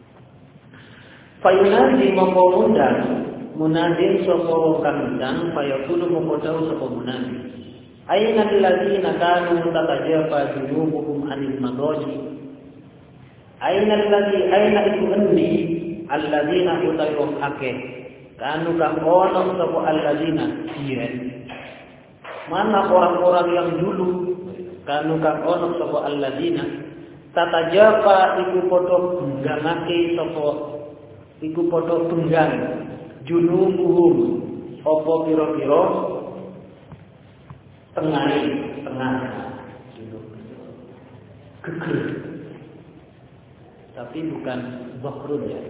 Fayunadi mongko ngundang munadin sapa wong kang ngundang fayaqulu mongko dawuh sapa munadi aina alladziina kanu tatajafa junubuhum anil madaji aina alladzi aina iku endi alladziina utawi akeh kanu kang ono sapa alladziina yen mana orang-orang yang dulu kanu kang ono sapa alladziina tatajafa iku padha gangake sapa iku padha tunggang junubuhum apa pira-pira tengahe tengah geger tapi bukan bakrun ya.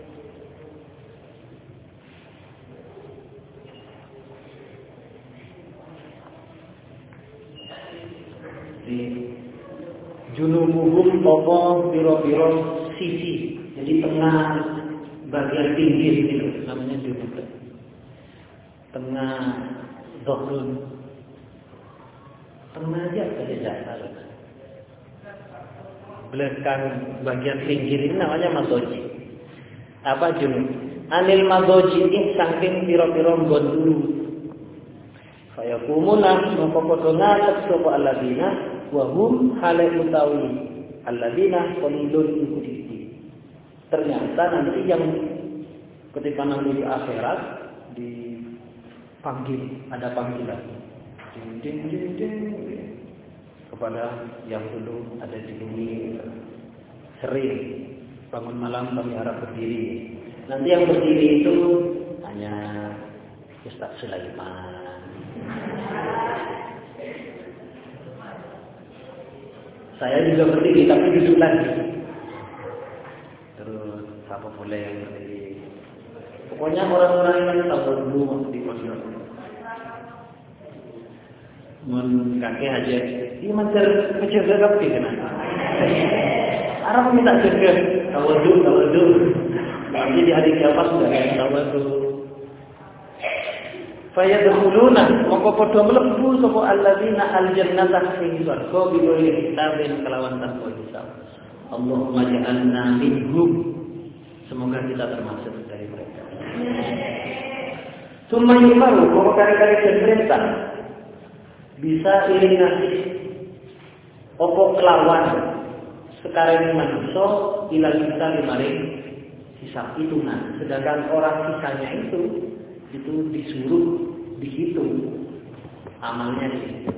Di junubuhum apa pira-pira sisi jadi tengah bagian pinggir itu namanya junub. Tengah dohrun. Tengah aja saja dasar. Belakang bagian pinggir ini namanya madoji. Apa junub? Anil madoji ini saking pira-pira nggon dulu. Fayakumuna mongko padha ngatep sapa alladzina wa hum hale utawi alladzina qulun iku ternyata nanti yang ketika nanti di akhirat dipanggil, ada panggilan ding ding ding ding kepada yang dulu ada di bumi sering bangun malam kami harap berdiri. Nanti yang berdiri itu hanya Ustaz Sulaiman. Saya juga berdiri tapi duduk lagi. Terus siapa boleh yang berdiri? Pokoknya orang-orang yang tahu dulu di pondok. Mun kakek aja, ini macam macam gagap sih kan? Arab minta jaga, tawadu, tawadu. Nanti di hari kiamat sudah yang tawadu. Fayadkhuluna mongko padha mlebu sapa alladzina aljannata ing swarga biwiri kitabin kelawan tanpa hisab. Allahumma ja'alna minhum. Semoga kita termasuk dari mereka. Summa yumaru bahwa kari-kari pemerintah bisa iring nasib opo kelawan sekarang manusia ilal kita dimaring hisab hitungan. Sedangkan orang sisanya itu itu disuruh dihitung amalnya dihitung.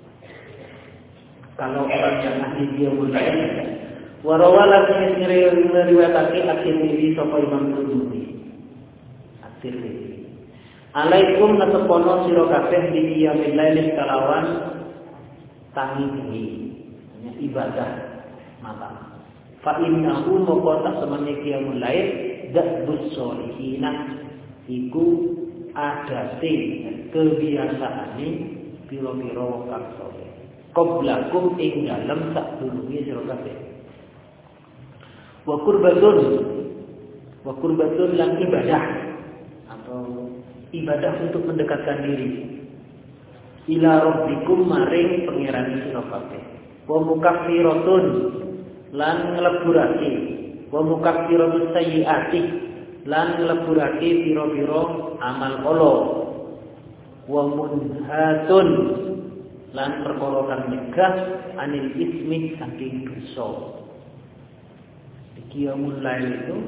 Kalau orang yang ahli dia mulai warawala sendiri meriwayatake At-Tirmidzi sapa Imam Tirmidzi. At-Tirmidzi. Alaikum nasepono sira kabeh di qiyamil lail kalawan tangi ini ibadah malam. Fa innahu maqata samane qiyamul lail dabus solihina iku adate kebiasaane pira-pira wong kang saleh. Qablakum ing dalem sadurunge sira kabeh. Wa qurbatun wa qurbatun lan ibadah atau ibadah untuk mendekatkan diri ila rabbikum maring pangeran sira kabeh. Wa mukaffiratun lan ngleburake wa mukaffiratun sayyiati lan ngleburake pira-pira amal ala wa munhatun lan perkara kang nyegah anil ismi saking dosa. Qiyamul lail itu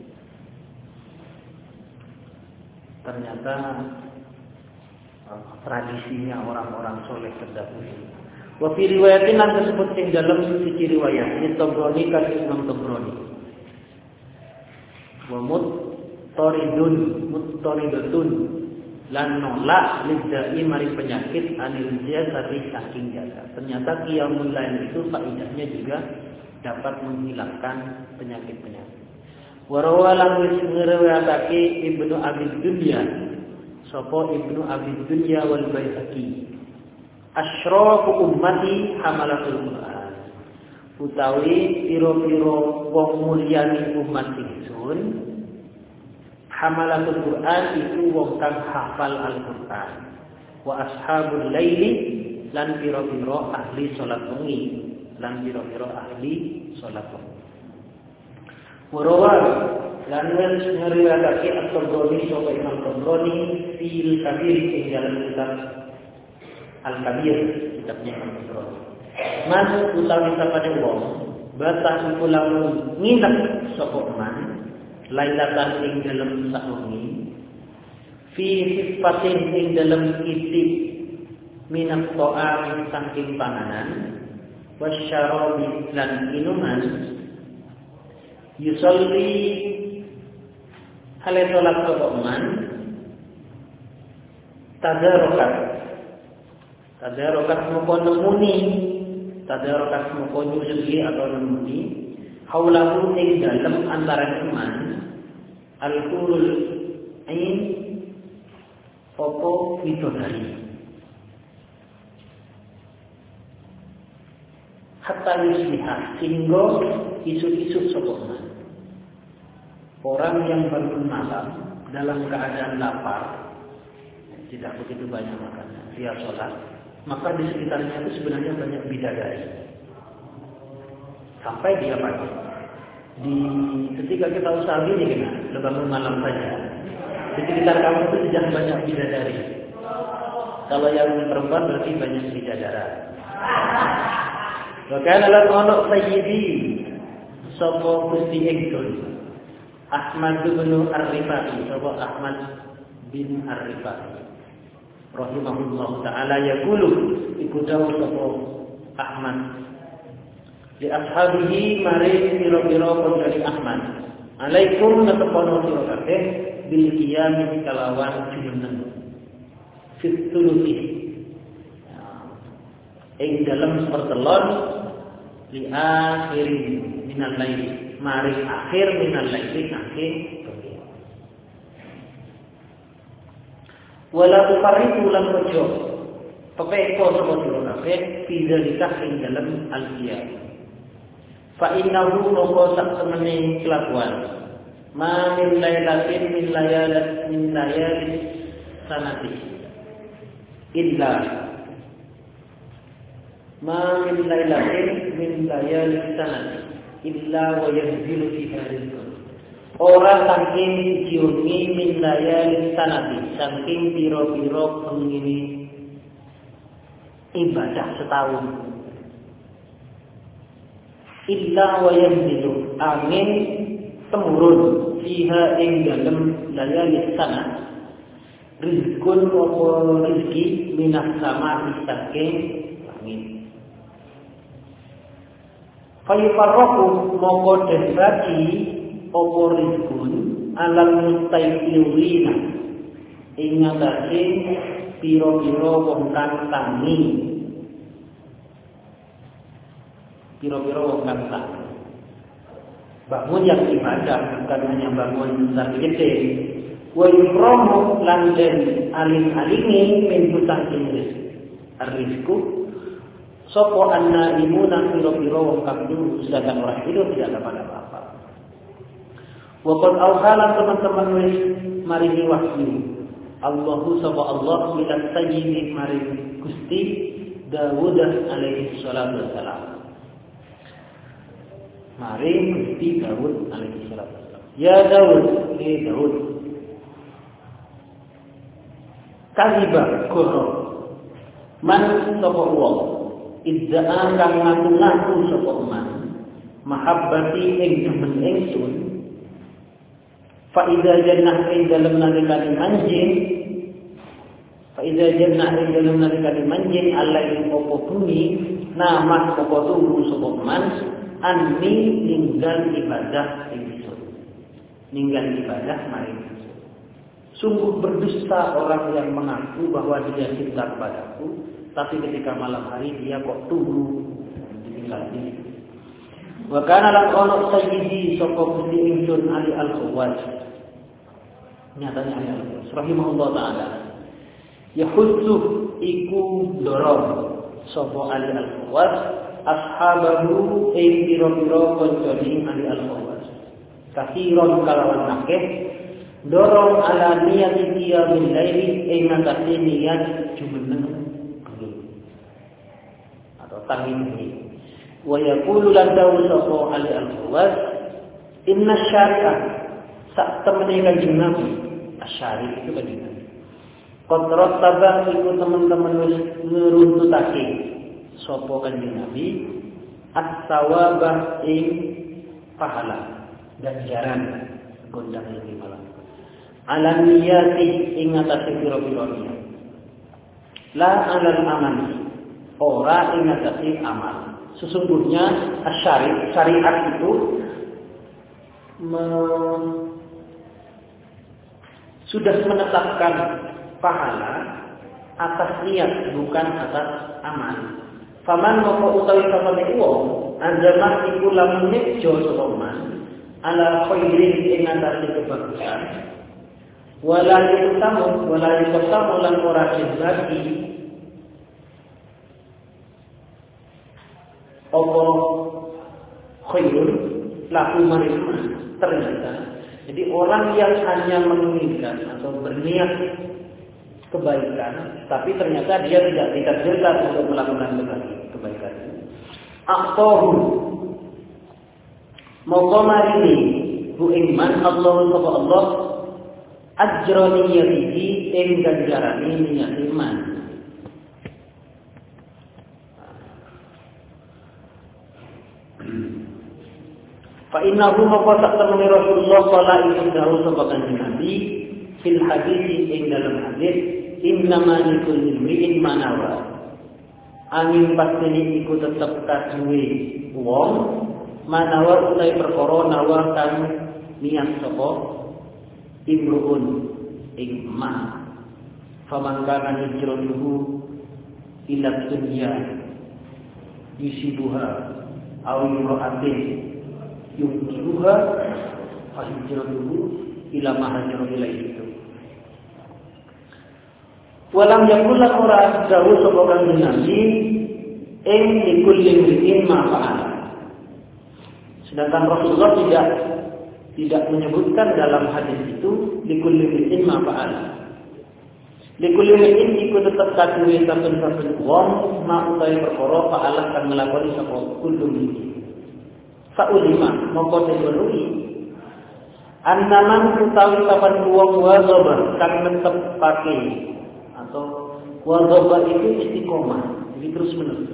ternyata tradisinya orang-orang soleh terdahulu. Wa fi riwayatin lan tersebut ing dalam sisi riwayat ini Tabrani kan Imam Tabrani. Wa muttaridun muttaridatun lan nolak lidai mari penyakit anil jasadi saking jasad. Ternyata qiyamul lail itu faedahnya juga dapat menghilangkan penyakit-penyakit. Wa rawalahu ngriwayatake Ibnu Abi Dunya, sapa Ibnu Abi Dunya wal Baihaqi. Asyrafu ummati hamalatul Qur'an. Utawi piro-piro wong mulyani umat ingsun, hamalatul Qur'an itu wong kang hafal Al-Qur'an. Wa ashabul laili lan piro-piro ahli salat wengi, lan piro-piro ahli salat wengi. Warawal lan ngriwayatake At-Tabrani sapa Imam Tabrani fil Kabir ing dalam kitab Al-Kabir, kitabnya Imam Tabrani. Man utawi sapane wong batah iku lamun nginep sapa man lailatan ing dalem sawengi fi sifatin ing dalem kitik minat ta'am saking panganan wasyarabi lan minuman yusolli hale salat sapa man tadarokat tadarokat moko nemuni tadarokat moko nyusuki atau nemuni haulahu ing dalem antara iman al-qurul ain opo bidodari hatta yusliha sehingga isu-isu sapa man. Orang yang bangun malam dalam keadaan lapar, tidak begitu banyak makannya, dia sholat, maka di sekitarnya itu sebenarnya banyak bidadari. Sampai dia pagi. Di ketika kita usaha ini kan, bangun malam saja, di sekitar kamu itu sudah banyak bidadari. Kalau yang perempuan berarti banyak bidadara. Wakana lan ono sayyidi sapa Gusti ingsun Ahmad bin Ar-Rifai, sapa Ahmad bin Ar-Rifai rahimahullah taala yaqulu iku dawuh sapa Ahmad li ashabihi mari pira-pira dari Ahmad alaikum natapono sira kabeh bil qiyam kalawan jumeneng fituluti ing dalam sepertelon li akhir minal lail mari akhir minal lail akhir wala tufarriqu lan rojo pepeko sapa sira kabeh fi zalika ing dalam al-qiyam fa innahu moko sak temene kelakuan ma min lailatin min layalat min layali sanati illa ma min lailatin min layali sanati illa wa yanzilu fiha rizqun. Ora saking diungi min layali sanati, saking piro-piro pengini ibadah setahun. Illa wa yanzilu angin temurun fiha ing dalem layali sanati. Rizqun wa rizki minas sama saking angin. Fayufarroku mongko den bagi opo rizkun alam mustaiqirina ing ngatasi piro-piro wong kang tangi piro-piro wong kang tangi bangun yang ibadah bukan hanya bangun besar gede wa yufromu lan den aling-alingi min hutang rizku sopo anna imuna piro-piro wong kang dulu sedangkan orang hidup tidak dapat apa-apa. Waqad awhalan teman-teman wis maringi wahyu. Allahu sapa Allah ila sayyidi maring Gusti Dawud alaihi salatu wassalam. Maring Gusti Dawud alaihi salatu wassalam. Ya Dawud, ni Dawud. Kaziba goro. Man sapa wong idza'a kang ngaku-ngaku sapa man mahabbati ing demen ingsun fa idza jannah ing dalem nalikane manjing fa idza jannah ing dalem nalikane manjing Allah ing apa bumi nama apa turu sapa man anni ninggal ibadah ingsun ninggal ibadah maring ingsun sungguh berdusta orang yang mengaku bahwa dia cinta kepadaku tapi ketika malam hari dia kok turu ditinggal di Wa kana lan ono sayyidi sapa gusti ingsun Ali Al-Khawwaj. Nyatanya Ali Al-Khawwaj rahimahullah taala. Yahuddu iku dorong sapa Ali Al-Khawwaj ashabahu ing pira-pira kancane Ali Al-Khawwaj. Kathiron kalawan akeh dorong ala niat qiyamil laili ing ngatasi niat jumeneng atau tahmid. Wa yaqulu lan dawu sapa Ali Al-Khawwaj inna syari'ah sak temene kanjeng Nabi asyari itu kanjeng Nabi qadrat tabah iku teman-teman wis ngeruntutake sapa kanjeng Nabi at-sawabah ing pahala ganjaran gondang lebih malam ala niyati ing atase pira-pira niat la alal amali ora ing atase amal. Sesungguhnya syari syariat itu me, sudah menetapkan pahala atas niat bukan atas amal. Faman moko utawi samane wong anjamah iku lamun nejo soman ala khairin ing atase kebagusan wala yutamu wala yutamu lan ora lagi apa khairun laku marimah ternyata. Jadi orang yang hanya menginginkan atau berniat kebaikan tapi ternyata dia tidak ditakdirkan untuk melakukan kebaikan aqtahu moko marini bu iman Allah sapa Allah ajroni yatihi ing ganjarane niat iman. Fa innahu maqad tamani Rasulullah sallallahu alaihi wasallam sapa kanjeng Nabi fil hadis ing dalam hadis innama likulli imri'in ma nawa. Angin pastine iku tetep kaduwe wong manawa utahe perkara nawa kang niat sapa imruun ing ma. Faman kana hijratuhu ila dunya yusibuha aw imra'atin yungkiruha fahijratuhu ila ma hajara ilaihi. Walam yakul lan ora dawuh sapa kanjeng Nabi ing likulli imri'in ma fa'ala. Sedangkan Rasulullah tidak tidak menyebutkan dalam hadis itu likulli imri'in ma fa'ala. Likulli imri'in iku tetep kaduwe saben-saben wong ma utahe perkara fa'ala kang nglakoni sapa kullu iki. Fa'ulima mongko diweruhi annaman utawi kapan wong wazaba kang netepake atau wazaba itu istiqomah jadi terus menerus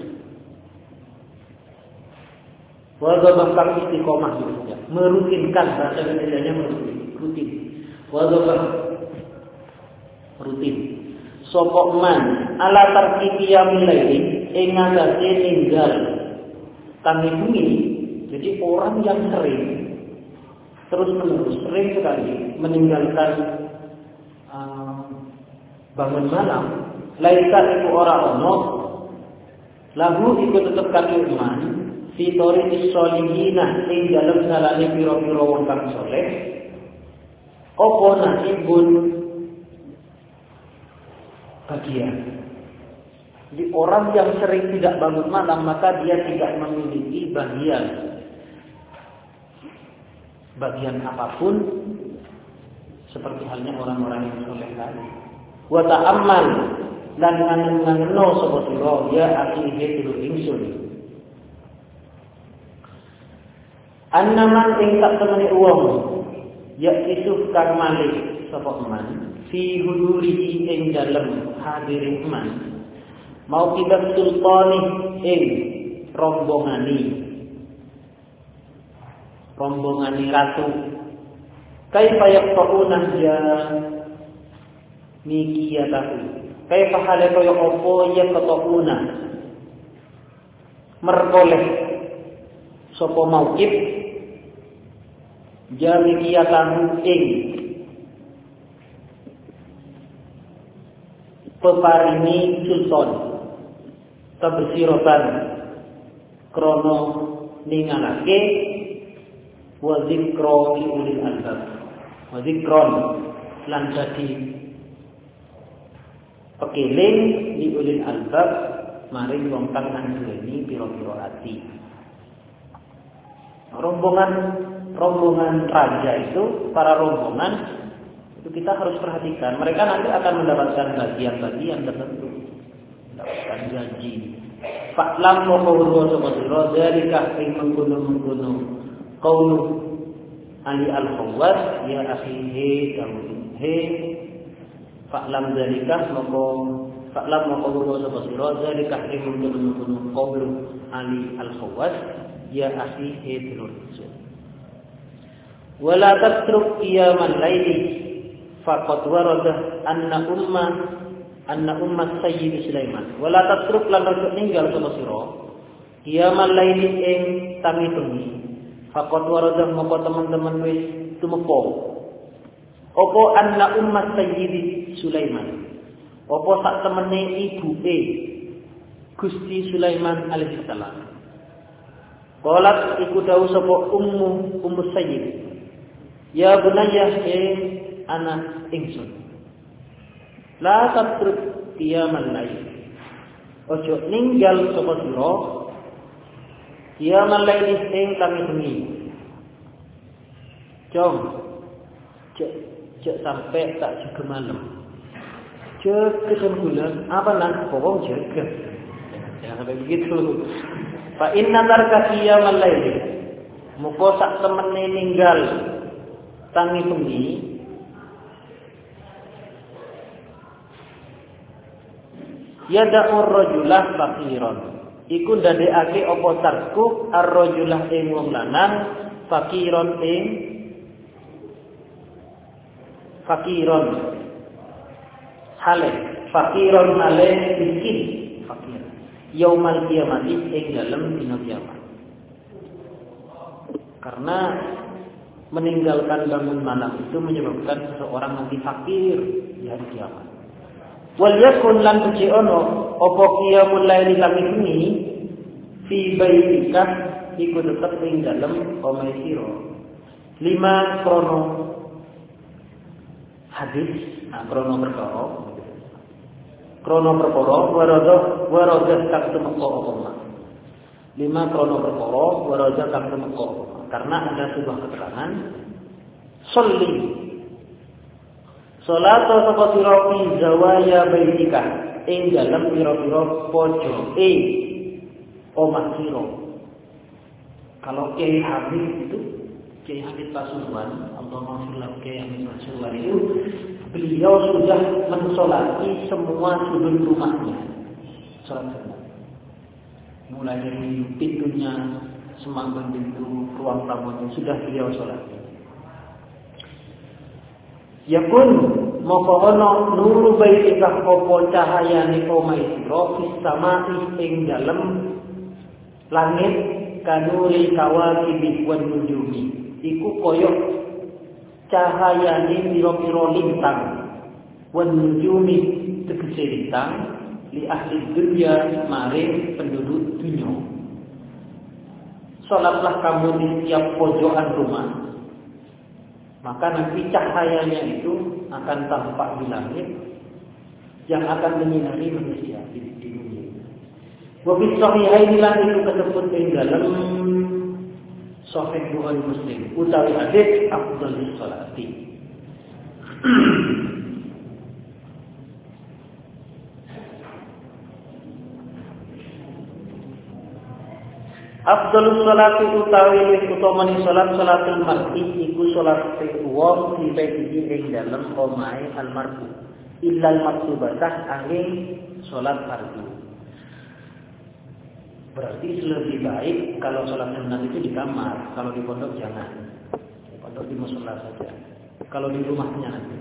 wazaba kang istiqomah ya merutinkan bahasa Indonesianya merutin rutin wazaba rutin sapa man ala tarki qiyamil laili ing ngatasi ninggal kang bumi. Jadi orang yang sering terus menerus sering sekali meninggalkan uh, bangun malam, laisa iku ora ono lagu iku tetep kaki iman fi thoriqis sholihinah ing dalem dalane pira-pira wong kang saleh apa nasibun bagian. Jadi orang yang sering tidak bangun malam maka dia tidak memiliki bagian bagian apapun seperti halnya orang-orang yang soleh tadi. Wa ta'ammal lan ngano sapa sira ya akhihe tilu ingsun. Annaman ing sak temene wong ya isuf kang malik sapa man fi hudurihi ing dalem hadirin man mau kibat sultani ing rombongani rombongani ratu kaifa yaqtauna ja mikiyatahu kaifa hale kaya apa ya qatauna merkoleh sapa mauqif ja mikiyatahu ing peparingi sultan kebesiratan krono ningalake wa dzikra li ulil albab. Wa dzikron lan dadi pekeling li ulil albab maring wong kang nduweni pira-pira ati. Rombongan rombongan raja itu, para rombongan itu kita harus perhatikan. Mereka nanti akan mendapatkan bagian-bagian tertentu, mendapatkan gaji. Fa'lam maqawru sapa dzalika ing mengkono-mengkono qaulu Ali al-Khawwas ya akhihi Daud. He fa'lam dzalika maqo fa'lam maqawru sapa dzalika ing mengkono-mengkono qaulu Ali al-Khawwas ya akhihi Daud. Wala tatruk qiyamal laili faqad warada anna umma anna ummat sayyid Sulaiman. Wala tatruk lan ojo ninggal sapa sira qiyamal laili ing tangi bengi. Faqad warada moko teman-teman wis tumeka. Apa anna ummat sayyid Sulaiman. Apa sak temene ibuke Gusti Sulaiman alaihi salam. Qalat iku dawuh sapa ummu ummu sayyid. Ya bunayya eh anak ingsun. La tatruk qiyamal lail. Ojo ninggal sapa sira qiyamal lail ing kami bengi. Jom. Cek cek sampai tak jaga malam. Cek kesimpulan apa nang pokok jaga. Jangan sampai begitu. Fa inna tarka qiyamal lail. Muko sak temene ninggal tangi bengi yada'ur rajulah faqiron iku ndadekake apa tarku ar-rajulah ing wong lanang faqiron ing faqiron hale faqiron hale miskin fakir yaumal qiyamati ing dalem dina kiamat. Karena meninggalkan bangun malam itu menyebabkan seseorang nanti fakir di hari kiamat. Wal yakun lan tuci ono apa qiyamul laili kami ini fi baitika iku tetep ing dalem omahe sira. Lima krono hadis, nah krono perkara. Krono perkara warada warada kang temeka apa. Lima krono perkara warada kang temeka. Karena ada sebuah keterangan sholli salat sapa sira fi zawaya baitika ing dalem pira-pira pojoke omah sira. Kalau Kiai Habib itu Kiai Habib Pasuruan, Allahumma sholli ala Kiai Habib Pasuruan itu beliau sudah mensolati semua sudut rumahnya. Salat sunat. Mulai dari pintunya semangkuk pintu ruang tamunya sudah beliau sholat. Yakun moko ono nuru baitika apa cahayane omahe sira fis samai ing dalem langit kanuri kawakib wan nujumi. Iku koyo cahayane pira-pira lintang wan nujumi tegese lintang li ahli dunya maring penduduk dunya. Salatlah kamu di setiap pojokan rumah, maka nanti cahayanya itu akan tampak di langit yang akan menyinari manusia di dunia. Wa fi sahihain lan itu kesebut ing dalam Sahih Bukhari Muslim utawi hadis afdhalus sholati. Afdhalus sholati utawi wis utamane salat salatul mar'i iku salat wong di baiti ing dalem omahe almar'u illal maktubatah angin salat fardu. Berarti lebih baik kalau salat sunat itu di kamar, kalau di pondok jangan. Di pondok di mushola saja. Kalau di rumahnya nanti.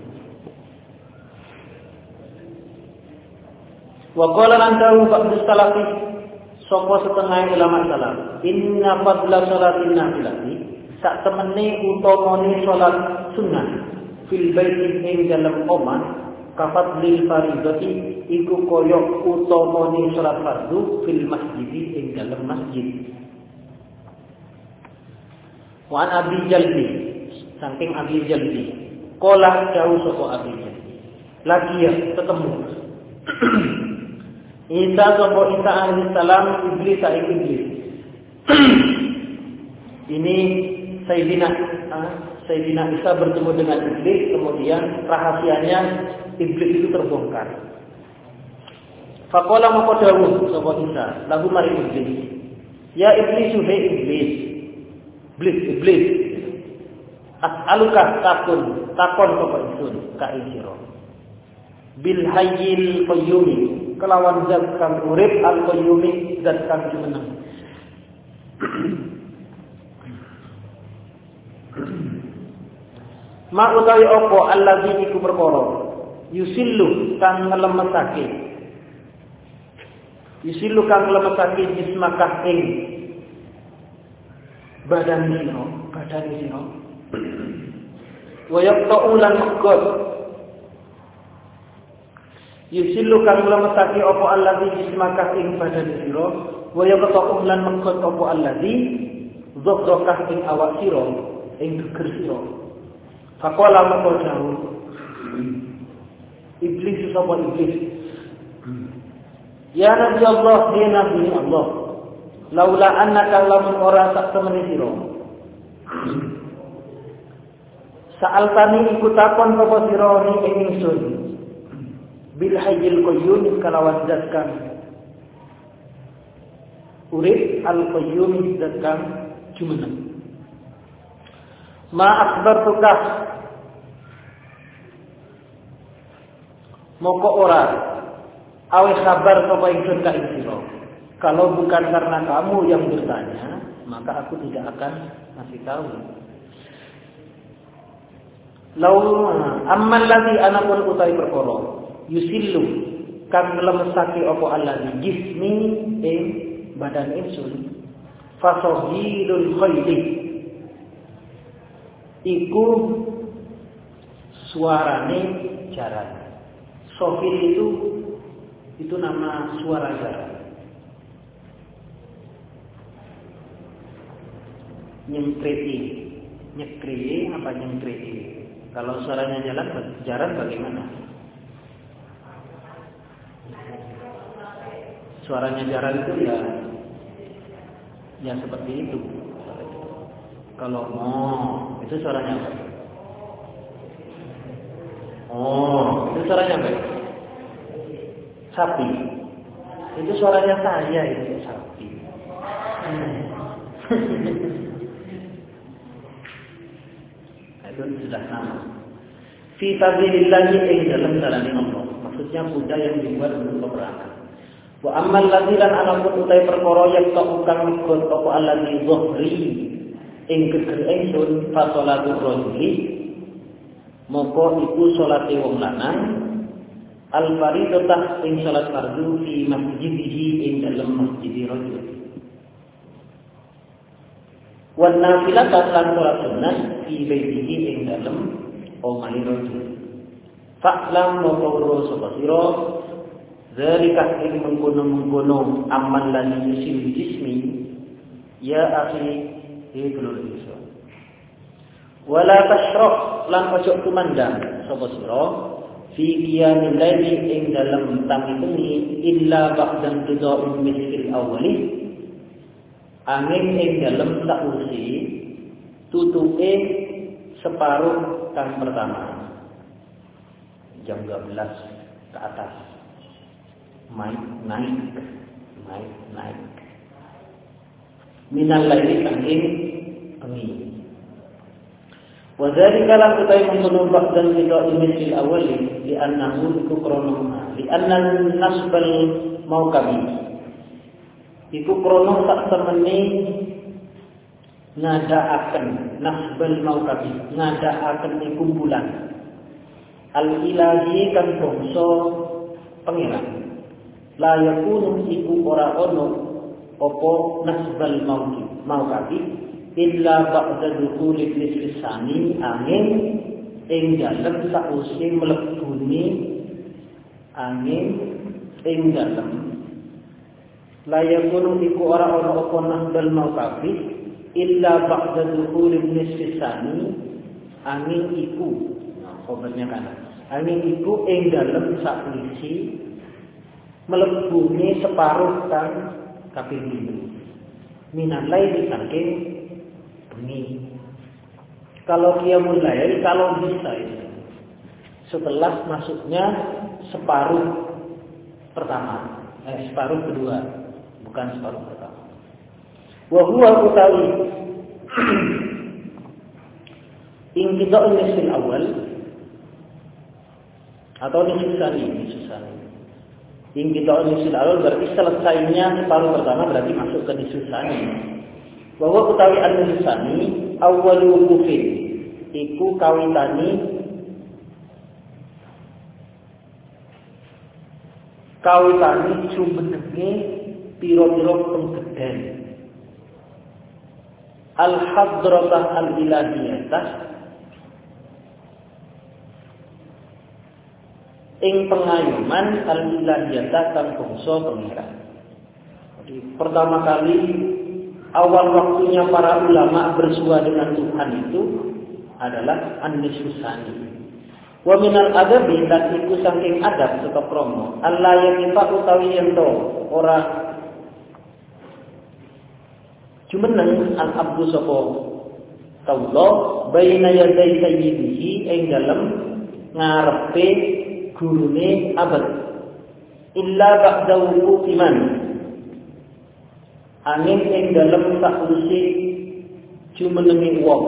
Wa qala lan ta'u ba'du salafi sapa setengah ulama salaf inna fadla sholatin nafilati sak temene utamane salat sunah fil baiti ing dalem omah kafadlil faridati iku kaya utamane salat fardu fil masjid ing dalem masjid. Wa an Abi Jaldi, saking Abi Jaldi. Qala jauh sapa Abi Jaldi. Lagi ya ketemu. Isa sapa Isa alaihi salam iblis sa iblis. Ini Sayyidina Sayyidina Isa bertemu dengan iblis, kemudian rahasianya iblis itu terbongkar. Faqala maka dawuh sapa Isa, lagu mari iblis. Ya iblis, hai iblis. Iblis, iblis. As'aluka takun, takon sapa ingsun ka sira. Bil hayyil qayyum, kelawan zat kang urip al qayyum, zat kang jumeneng. Ma utawi apa allazi iku perkara yusillu kang nglemesake yusillu kang nglemesake jismakah ing badan sira badan sira wa yaqta'u lan maqad yusillu kang nglemesake apa allazi jismakah ing badan sira wa yaqta'u lan maqad apa allazi dzakrakah ing awak sira ing geger sira. Faqala maka dawuh iblis sapa iblis. Ya Nabi Allah, ya Nabi Allah. Laula annaka lamun ora sak temene sira. Sa'altani iku takon sapa sira ni ing ingsun. Bil hayyil qayyum kalawan zat kang urip al qayyum zat kang jumeneng. Ma akhbartuka moko ora awe kabar sapa ingsun ka sira. Kalau bukan karena kamu yang bertanya, maka aku tidak akan ngasih tahu. Lau ammal ladzi ana pun utai perkara yusillu kang lemesake apa allazi jismi ing badan ingsun fasahidul khayli iku suarane jaran. Sofil itu itu nama suara jaran. Nyengkreti, nyekreti apa nyengkreti? Kalau suaranya jalan jaran bagaimana? Suaranya jaran itu ya ya seperti itu. Kalau oh, itu suaranya apa? Oh, itu suaranya apa? Sapi. Itu suaranya saya itu sapi. Itu sudah sama. Fi sabilillah ing dalam jalan Allah. Maksudnya kuda yang dibuat untuk peperangan. Wa ammal ladzilan alamun utai perkara yak kang megot apa alladzi dhuhri ing geger ingsun fa salatu rajuli moko iku salate wong lanang al fardhatah ing salat fardu fi masjidihi ing dalem masjid rajul wan nafilatan lan salat sunat fi baitihi ing dalem omahe rajul fa'lam moko sapa sira zalika ing mengkono-mengkono amal lan yusil jismi ya akhi itu lho. Wala tashraq lan ojo tumandang sapa sira fi qiyamil laili ing dalem tangi bengi illa ba'dan qida'in mithl awwali angin ing dalem sausi tutuke separuh kang pertama jam dua belas ke atas naik naik naik naik minal laili angin bengi. Wadzalika la tutai mengkono ba'dan qida'il mithl awwal li annahu krana li anna nasbal mauqami iku krana sak temene ngadaaken nasbal mauqami ngadaaken kumpulan al ilahi kan bangsa pangeran la yakunu iku ora ono apa nasbal mauqi mauqami illa ba'da dukhuli nisfis sani angin ing dalem sause mlebune angin ing dalem layakun iku ora ana apa nasbal mauqafi illa ba'da dukhulin nisfi tsani angin iku. Nah, khobarnya kan. Angin iku ing dalem sakwisi melebune separuh kang kaping pitu. Minalai saking bengi. Kalau qiyamul lail kalau bisa itu setelah masuknya separuh pertama, eh separuh kedua, bukan separuh pertama. Wa huwa utawi inqida'un nisfil awal atau nisful tsani, nisful tsani. Inqida'un nisfil awal berarti selesainya separuh pertama berarti masuk ke nisful tsani. Wa huwa utawi an-nisful tsani awwalu wukufin iku kawitani kawitane jumenenge pira-pira penggeden al-hadratah al-ilahiyatah ing pengayoman al-ilahiyatah kang bangsa pengiran. Jadi pertama kali awal waktunya para ulama bersua dengan Tuhan itu adalah an-nisfus tsani. Wa minal adabi lan iku saking adab saka krama Allah yang kita utawi ento ora jumeneng al abdu sapa kawula baina yaday sayyidihi ing dalem ngarepe gurune abad illa ba'da wuqufi man angin ing dalem sakwise jumenenge wong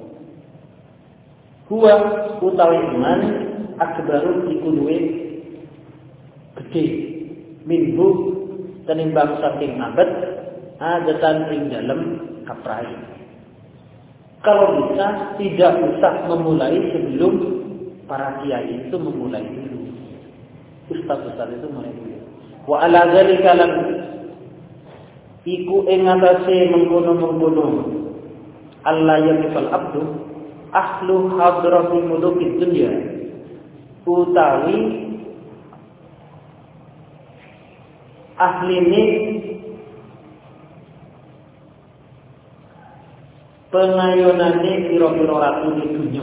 huwa utawi iman akbaru iku luwih gedhe minhu tenimbang saking abad adatan ing dalem kaprai. Kalau bisa tidak usah memulai sebelum para kiai itu memulai dulu. Ustaz-ustaz itu mulai dulu. Wa ala dzalika lam iku ing atase mengkono-mengkono Allah yaqfal abdu ahlu hadrati mulukid dunya utawi ahline pengayonane pira-pira ratu di dunya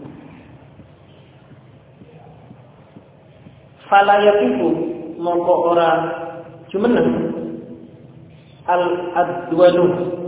fala yaqifu mongko ora jumeneng al adwalu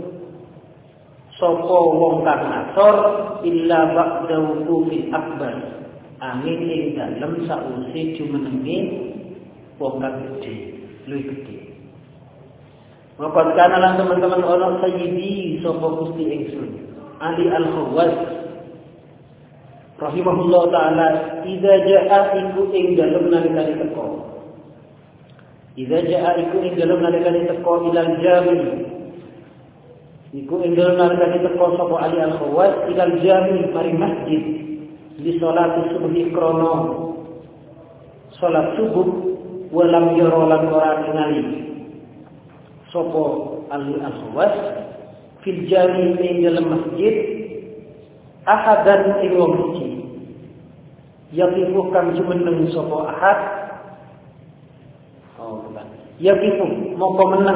sapa wong kang asor illa ba'da wuqufil akbar angin ing dalem sause jumenenge wong kang gedhe luwih gedhe. Maka kana lan teman-teman ana sayyidi sapa Gusti ingsun Ali Al-Khawwas rahimahullah taala idza jaa iku ing dalem nalikane teko idza jaa iku ing dalem nalikane teko ilal jami iku ing dalem nalikane teko sapa Ali Al-Khawwas ilal jami maring masjid di salat subuh krana salat subuh walam yara lan ora ningali sapa Ali Al-Khawwas fil jami ing dalem masjid ahadan ing wong suci yaqifu kang jumeneng sapa ahad oh bukan yaqifu moko meneng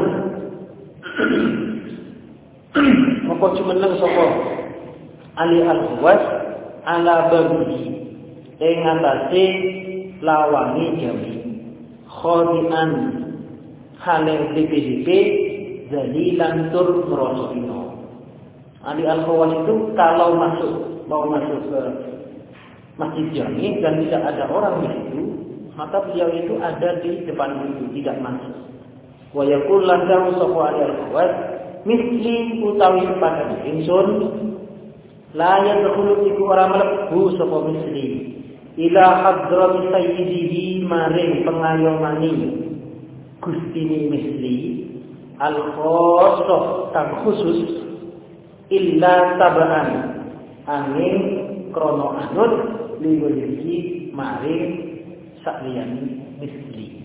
moko jumeneng sapa Ali Al-Khawwas ala babi ing atase lawange jami khodian hale dipilipi zalilan tur merosino. Ali Al-Khawwas itu kalau masuk mau masuk ke masjid jami dan tidak ada orang di situ, maka beliau itu ada di depan pintu, tidak masuk. Wa yaqul lahu sapa Ali Al-Khawwas misli utawi pada ingsun la yadkhulu iku ora mlebu sapa misli ila hadrati sayyidihi maring pengayomani Gustine misli al-khosoh kang khusus illa tabaan angin krono anut liwajhi maring sakliyani misli.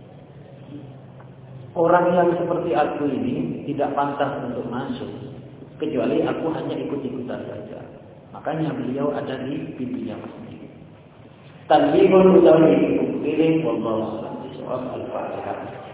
Orang yang seperti aku ini tidak pantas untuk masuk kecuali aku hanya ikut-ikutan saja. Makanya beliau ada di pintunya masjid. Tanbihun utawi pilih wallahu a'lam bishawab. Al-Fatihah.